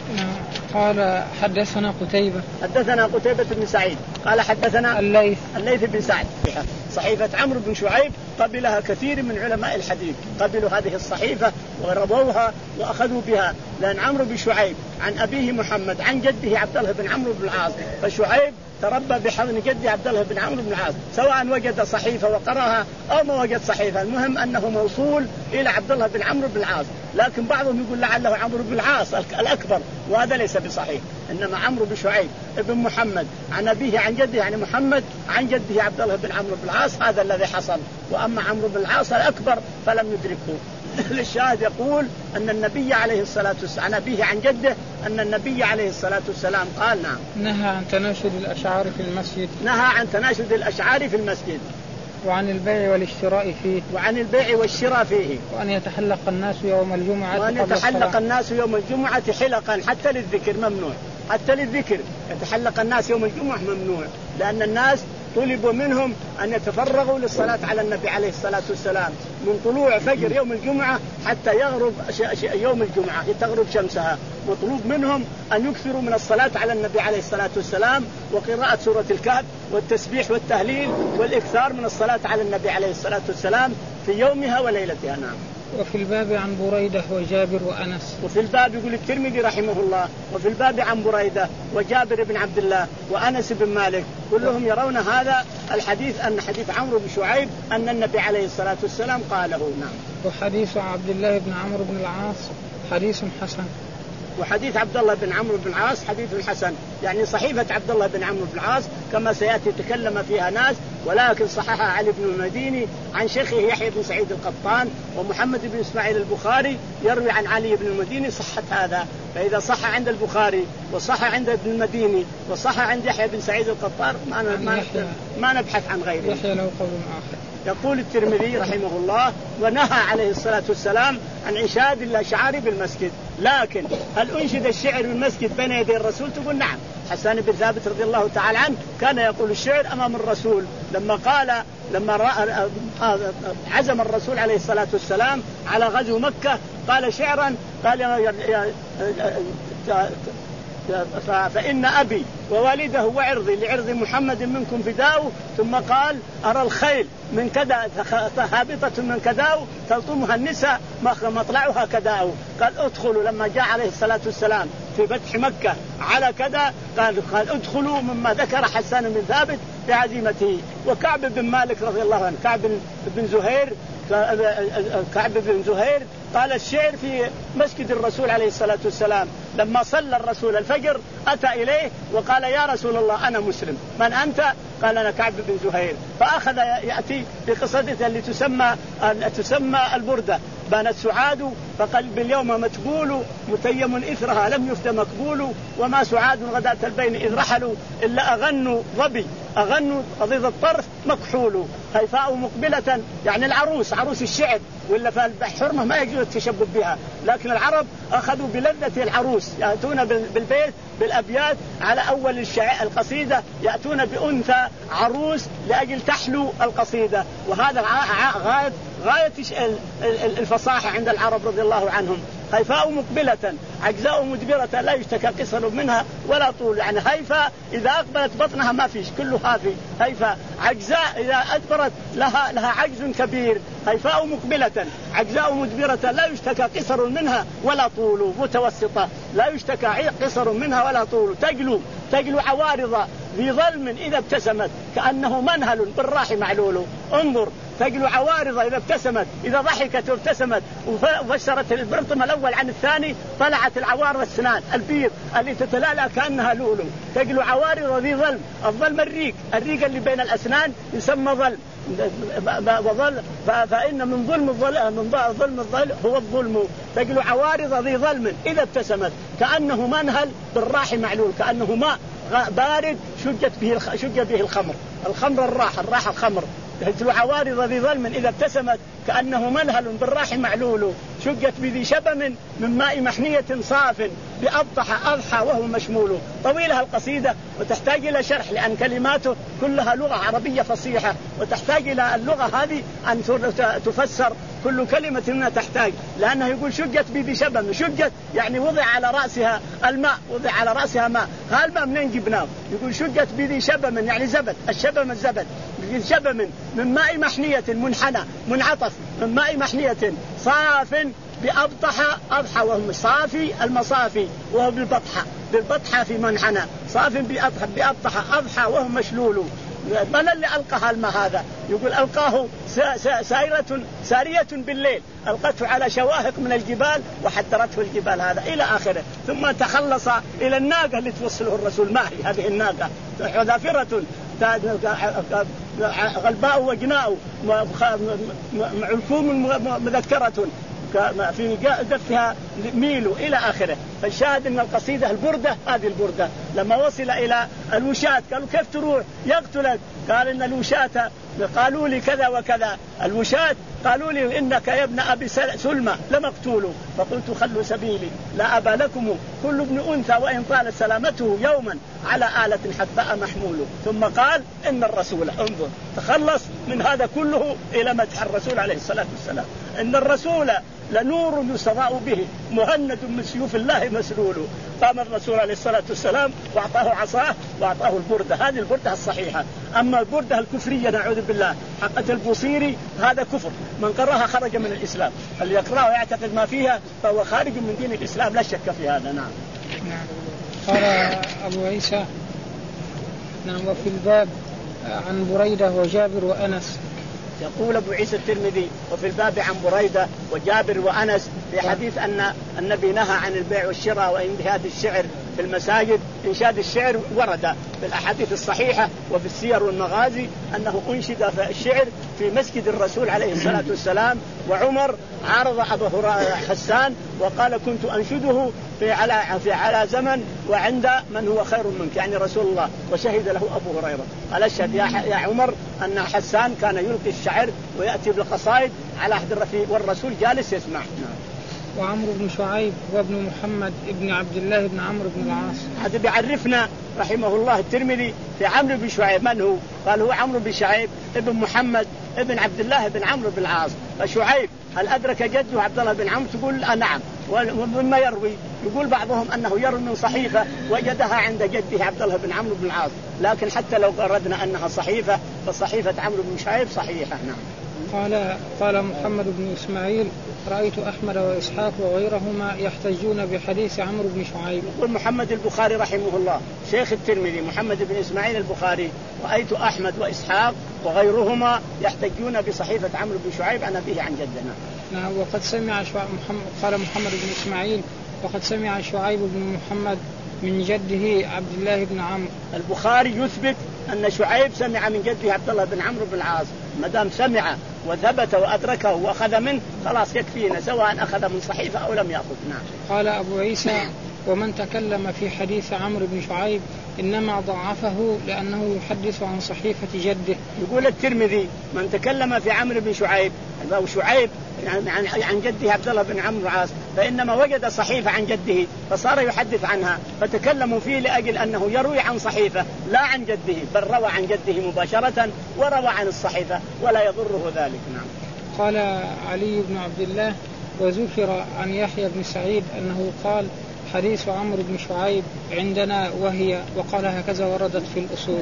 [SPEAKER 2] قال حدثنا قتيبة
[SPEAKER 1] حدثنا قتيبة بن سعيد قال حدثنا
[SPEAKER 2] الليث
[SPEAKER 1] الليث بن سعد. صحيفة عمرو بن شعيب قبلها كثير من علماء الحديث، قبلوا هذه الصحيفة ورووها وأخذوا بها، لأن عمرو بن شعيب عن أبيه محمد عن جده عبد الله بن عمرو بن العاص، فشعيب تربى بحضن جده عبد الله بن عمرو بن العاص، سواء وجد صحيفة وقرأها أو ما وجد صحيفة، المهم أنه موصول إلى عبد الله بن عمرو بن العاص. لكن بعضهم يقول لعله عمرو بن العاص الأكبر، وهذا ليس بصحيح، إنما عمرو بن شعيب ابن محمد عن أبيه عن جده يعني محمد عن جده عبد الله بن عمرو بن العاص، هذا الذي حصل. وأما عمرو بن العاص الأكبر فلم يدركه. للشاهد يقول أن النبي عليه الصلاة والسلام عن أبيه عن جده أن النبي عليه الصلاة والسلام قال نعم
[SPEAKER 2] نهى عن تناشد الأشعار في المسجد،
[SPEAKER 1] نهى عن تناشد الأشعار في المسجد،
[SPEAKER 2] وعن البيع والاشتراء فيه،
[SPEAKER 1] وعن البيع والشراء فيه،
[SPEAKER 2] وأن يتحلق الناس يوم الجمعة،
[SPEAKER 1] وأن يتحلق الناس يوم الجمعة حلقا حتى للذكر ممنوع، حتى للذكر يتحلق الناس يوم الجمعة ممنوع، لأن الناس طلبوا منهم أن يتفرغوا للصلاة على النبي عليه الصلاة والسلام من طلوع فجر يوم الجمعة حتى يغرب يوم الجمعة تغرب شمسها. مطلوب منهم أن يكثروا من الصلاة على النبي عليه الصلاة والسلام وقراءة سورة الكهف والتسبيح والتهليل والإكثار من الصلاة على النبي عليه الصلاة والسلام في يومها وليلتها. نعم.
[SPEAKER 2] وفي الباب عن بريدة وجابر وأنس.
[SPEAKER 1] وفي الباب يقول الترمذي رحمه الله وفي الباب عن بريدة وجابر بن عبد الله وأنس بن مالك كلهم يرون هذا الحديث أن حديث عمرو بن شعيب أن النبي عليه الصلاة والسلام قاله. نعم.
[SPEAKER 2] وحديث عبد الله بن عمرو بن العاص حديث حسن.
[SPEAKER 1] وحديث عبد الله بن عمرو بن العاص حديث حسن، يعني صحيفة عبد الله بن عمرو بن العاص كما سيأتي تكلم فيها ناس، ولكن صححها علي بن المديني عن شيخه يحيى بن سعيد القطان، ومحمد بن إسماعيل البخاري يروي عن علي بن المديني صحة هذا. فإذا صح عند البخاري وصح عند ابن المديني وصح عند يحيى بن سعيد القطان ما ما, ما نبحث عن غيره.
[SPEAKER 2] يحيى له قول آخر.
[SPEAKER 1] يقول الترمذي رحمه الله ونهى عليه الصلاة والسلام عن إنشاد الأشعار بالمسجد. لكن هل أنشد الشعر بالمسجد بين يدي الرسول؟ تقول نعم، حسان بن ثابت رضي الله تعالى عنه كان يقول الشعر أمام الرسول لما قال لما رأى عزم الرسول عليه الصلاة والسلام على غزو مكة قال شعرا قال يا يا فإن أبي ووالده وعرضي لعرض محمد منكم فداء. ثم قال أرى الخيل من كذا هابطة من كذا تلطمها النساء مطلعها كذا. قال ادخلوا لما جاء عليه الصلاة والسلام في فتح مكة على كذا قال قال ادخلوا مما ذكر حسان بن ثابت بعزيمته. وكعب بن مالك رضي الله عنه كعب بن زهير كعب بن زهير قال الشعر في مسجد الرسول عليه الصلاة والسلام لما صلى الرسول الفجر أتى إليه وقال يا رسول الله أنا مسلم. من أنت؟ قال أنا كعب بن زهير. فأخذ يأتي بقصيدة اللي تسمى تسمى البردة بانت سعاد فقلب اليوم متبول متيم إثرها لم يفت مقبول وما سعاد غداة البين إذ رحلوا إلا أغنوا ظبي أغنوا غضيض الطرف مكحول. هيفاء مقبلة يعني العروس عروس الشعر ولا فالحرمة ما يجوز التشبه بها لكن العرب أخذوا بلذة العروس يأتون بالبيت بالأبيات على أول الشعر القصيدة يأتون بأنثى عروس لأجل تحلو القصيدة. وهذا غاية غاية الفصاحة عند العرب رضي الله عنهم. هيفاء مقبلة عجزاء مدبرة لا يشتكى قصر منها ولا طول. يعني هيفاء إذا أقبلت بطنها ما فيش كله هافي. هيفاء عجزاء إذا أدبرت لها لها عجز كبير. هيفاء مقبلة عجزاء مدبرة لا يشتكى قصر منها ولا طول. متوسطة لا يشتكى قصر منها ولا طول. تجلو تجلو عوارض ذي ظلم إذا ابتسمت كأنه منهل بالراح معلول. انظر تجلو عوارض إذا ابتسمت إذا ضحكت وابتسمت وفسرت البرطم الأول عن الثاني طلعت العوارض السنان البيض اللي تتلالى كأنها لؤلؤ. تجلو عوارض ذي ظلم الظلم الريق الريق اللي بين الأسنان يسمى ظلم وظل فإن من ظلم الظلم من ظلم الظلم هو الظلم. تجلو عوارض ذي ظلم إذا ابتسمت كأنه منهل بالراح معلول كأنه ماء بارد شجت به شج به الخمر الخمر الراح الراح الخمر. تجلو عوارض ذي ظلم إذا ابتسمت كأنه منهل بالراح معلول. شجت بذي شبم من ماء محنية صاف بأبطح أضحى وهو مشمول. طويلها القصيدة وتحتاج إلى شرح لأن كلماته كلها لغة عربية فصيحة وتحتاج إلى اللغة هذه أن تفسر كل كلمة منها تحتاج لأنه يقول شجت بذي شبم. شجت يعني وضع على رأسها الماء وضع على رأسها ماء. هالماء منين جبناه؟ يقول شجت بذي شبم يعني زبد الشبم الزبد بذي شبم من ماء محنية منحنى منعطف من ماء محنية صاف بأبطح أضحى وهم صافي المصافي وهو بالبطحة بالبطحة في منحنى صاف بأبطح بأبطح أضحى وهم مشلول. من اللي ألقاها الماء هذا؟ يقول ألقاه سائرة سارية بالليل ألقته على شواهق من الجبال وحترته الجبال هذا إلى آخره. ثم تخلص إلى الناقة اللي توصله الرسول. ما هي هذه الناقة؟ حذافرة غلباء وجناء معلكوم مذكرة في دفها ميلو إلى آخره. فالشاهد أن القصيدة البردة هذه البردة لما وصل إلى الوشاة قالوا كيف تروح يقتلك؟ قال إن الوشاة قالوا لي كذا وكذا. الوشاة قالوا لي إنك يا ابن أبي سلمى لمقتول. فقلت خلوا سبيلي لا أبا لكم كل ابن أنثى وإن طالت سلامته يوما على آلة حتى محمول. ثم قال إن الرسول انظر تخلص من هذا كله إلى مدح الرسول عليه الصلاة والسلام. إن الرسول لنور يستضاء به مهند من سيوف الله مسلول. قام الرسول عليه الصلاة والسلام وأعطاه عصاه وأعطاه البردة. هذه البردة الصحيحة. أما البردة الكفرية نعوذ بالله حقة البوصيري هذا كفر من قرأها خرج من الإسلام. اللي يقرأه ويعتقد ما فيها فهو خارج من دين الإسلام لا شك في هذا. نعم.
[SPEAKER 2] نعم. قال أبو عيسى نعم وفي الباب عن بريدة وجابر وأنس.
[SPEAKER 1] يقول أبو عيسى الترمذي وفي الباب عن بريدة وجابر وأنس في حديث أن النبي نهى عن البيع والشراء وإنشاد الشعر في المساجد. إنشاد الشعر ورد في الأحاديث الصحيحة وفي السير والمغازي أنه أنشد في الشعر في مسجد الرسول عليه الصلاة والسلام. وعمر عارض أبو حسان وقال كنت أنشده في على في على زمن وعند من هو خير منك يعني رسول الله. وشهد له أبو هريرة قال اشهد يا يا عمر أن حسان كان يلقي الشعر ويأتي بالقصائد على عهد الرسول والرسول جالس يسمع.
[SPEAKER 2] وعمرو بن شعيب وابن محمد ابن عبد الله بن عمرو بن العاص.
[SPEAKER 1] هذا بيعرفنا رحمه الله الترمذي في عمرو بن شعيب من هو؟ قال هو عمرو بن شعيب ابن محمد ابن عبد الله بن عمرو بن العاص. فشعيب هل أدرك جده عبد الله بن عمرو؟ تقول آه نعم. ومما يروي يقول بعضهم أنه يروي من صحيفة وجدها عند جده عبد الله بن عمرو بن العاص، لكن حتى لو قردنا أنها صحيفة فصحيفة عمرو بن شعيب صحيحة. نعم.
[SPEAKER 2] قال قال محمد بن إسماعيل رأيت أحمد وإسحاق وغيرهما يحتجون بحديث عمرو بن شعيب.
[SPEAKER 1] يقول محمد البخاري رحمه الله شيخ الترمذي محمد بن إسماعيل البخاري رأيت أحمد وإسحاق وغيرهما يحتجون بصحيفة عمرو بن شعيب عن أبيه عن جدنا.
[SPEAKER 2] نعم. وقد سمع محمد قال محمد بن إسماعيل وقد سمع شعيب بن محمد من جده عبد الله بن عمرو.
[SPEAKER 1] البخاري يثبت أن شعيب سمع من جده عبد الله بن عمرو بن العاص، ما دام سمع وثبت وأدركه وأخذ منه خلاص يكفينا سواء أخذ من صحيفة أو لم يأخذ. نعم.
[SPEAKER 2] قال أبو عيسى ومن تكلم في حديث عمرو بن شعيب إنما ضعفه لأنه يحدث عن صحيفة جده.
[SPEAKER 1] يقول الترمذي من تكلم في عمرو بن شعيب أو شعيب عن عن جده عبد الله بن عمرو العاص فإنما وجد صحيفة عن جده فصار يحدث عنها فتكلموا فيه لأجل أنه يروي عن صحيفة لا عن جده، بل روى عن جده مباشرة وروى عن الصحيفة ولا يضره ذلك. نعم.
[SPEAKER 2] قال علي بن عبد الله وذكر عن يحيى بن سعيد أنه قال حديث عمرو بن شعيب عندنا وهي، وقال هكذا وردت في الأصول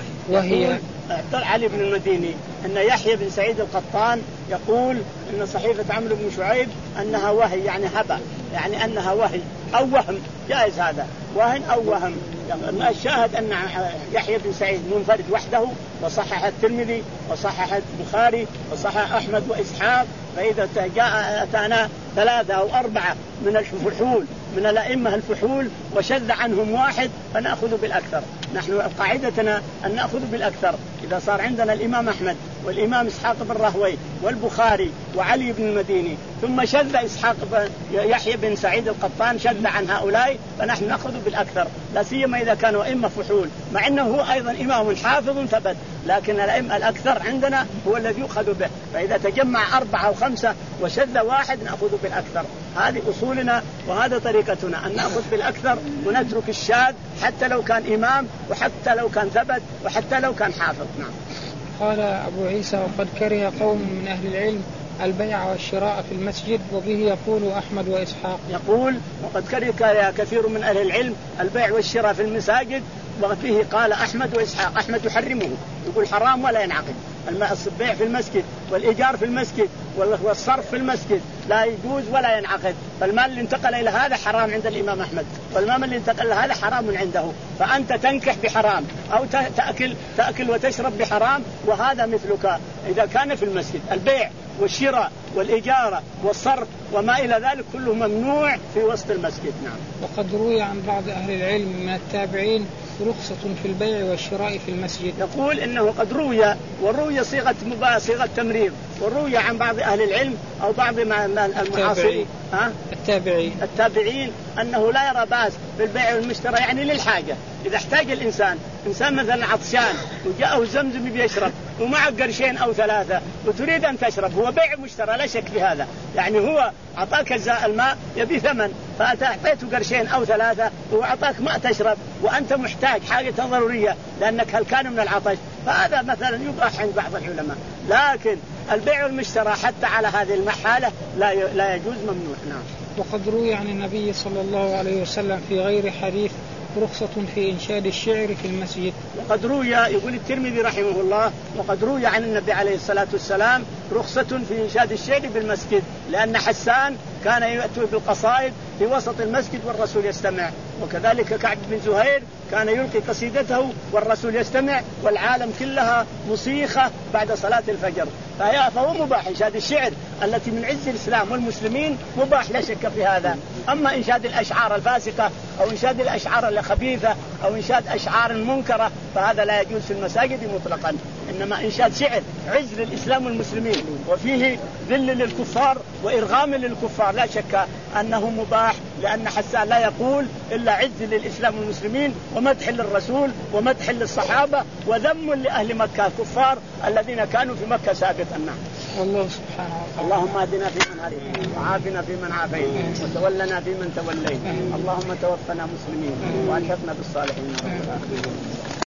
[SPEAKER 2] وهي.
[SPEAKER 1] اعتر علي بن المديني أن يحيى بن سعيد القطان يقول أن صحيفة عمرو بن شعيب أنها وهي يعني هبة، يعني أنها وهي أو وهم، جائز هذا وهن أو وهم. يعني الشاهد أن يحيى بن سعيد منفرد وحده وصحح الترمذي وصحح البخاري وصحح أحمد وإسحاق، فإذا جاء أتانا ثلاثة أو أربعة من الفحول من الأئمة الفحول وشذ عنهم واحد فنأخذ بالأكثر. نحن قاعدتنا أن نأخذ بالأكثر. إذا صار عندنا الإمام أحمد والإمام إسحاق بن راهويه والبخاري وعلي بن المديني ثم شذ إسحاق يحيى بن سعيد القطان شذ عن هؤلاء فنحن نأخذ بالأكثر، لا سيما إذا كانوا أئمة فحول، مع أنه هو أيضا إمام حافظ ثبت، لكن الأئمة الأكثر عندنا هو الذي يؤخذ به. فإذا تجمع أربعة أو خمسة وشذ واحد نأخذ بالأكثر. هذه أصولنا وهذا طريقتنا أن نأخذ بالأكثر ونترك الشاذ حتى لو كان إمام وحتى لو كان ثبت وحتى لو كان حافظ. نعم.
[SPEAKER 2] قال أبو عيسى وقد كره قوم من أهل العلم البيع والشراء في المسجد وبه يقول أحمد وإسحاق.
[SPEAKER 1] يقول وقد كره كثير من أهل العلم البيع والشراء في المساجد وفيه قال أحمد وإسحاق. أحمد يحرمه يقول حرام ولا ينعقد البيع في المسجد والإيجار في المسجد والصرف في المسجد لا يجوز ولا ينعقد. فالمال اللي انتقل إلى هذا حرام عند الإمام أحمد والمال اللي انتقل إلى هذا حرام عنده، فأنت تنكح بحرام أو تأكل تأكل وتشرب بحرام وهذا مثلك إذا كان في المسجد. البيع والشراء والإجارة والصرف وما إلى ذلك كله ممنوع في وسط المسجد. نعم.
[SPEAKER 2] وقد روي عن بعض أهل العلم من التابعين رخصة في البيع والشراء في المسجد.
[SPEAKER 1] يقول إنه قد روي وروي صيغة مبا صيغة تمريض وروي عن بعض أهل العلم أو بعض المعاصرين ها
[SPEAKER 2] التابعين
[SPEAKER 1] التابعين أنه لا يرى بأس بالبيع والمشترى، يعني للحاجة. إذا احتاج الإنسان إنسان مثلا عطشان وجاءه زمزم بيشرب ومعه قرشين أو ثلاثة وتريد أن تشرب، هو بيع مشترى لا شك في هذا، يعني هو أعطاك الماء يبي ثمن فأعطيته قرشين أو ثلاثة وأعطاك ماء تشرب وأنت محتاج حاجة ضرورية لأنك هلكان من العطش، فهذا مثلا يباح عند بعض العلماء. لكن البيع والمشترى حتى على هذه المحالة لا لا يجوز، ممنوع. نعم.
[SPEAKER 2] وقد روي عن النبي صلى الله عليه وسلم في غير حديث رخصة في إنشاد الشعر في المسجد.
[SPEAKER 1] وقد روي يقول الترمذي رحمه الله وقد روي عن النبي عليه الصلاة والسلام رخصة في إنشاد الشعر بالمسجد، لأن حسان كان يأتي بالقصائد في وسط المسجد والرسول يستمع، وكذلك كعب بن زهير كان يلقي قصيدته والرسول يستمع والعالم كلها مصيخة بعد صلاة الفجر. فهو مباح إنشاد الشعر التي من عز الإسلام والمسلمين مباح لا شك في هذا. أما إنشاد الأشعار الفاسقة أو إنشاد الأشعار الخبيثة أو إنشاد أشعار منكرة فهذا لا يجوز في المساجد مطلقا، إنما إنشاد شعر عز للإسلام والمسلمين وفيه ذل للكفار وإرغام للكفار لا شك أنه مباح، لأن حسان لا يقول إلا عز للإسلام والمسلمين ومدح للرسول ومدح للصحابة وذم لأهل مكة الكفار الذين كانوا في مكة سابقا.
[SPEAKER 2] الله سبحانه وتعالى.
[SPEAKER 1] اللهم اهدنا فيمن هديت وعافنا فيمن عافيت وتولنا فيمن توليت. اللهم توفنا مسلمين والحقنا بالصالحين.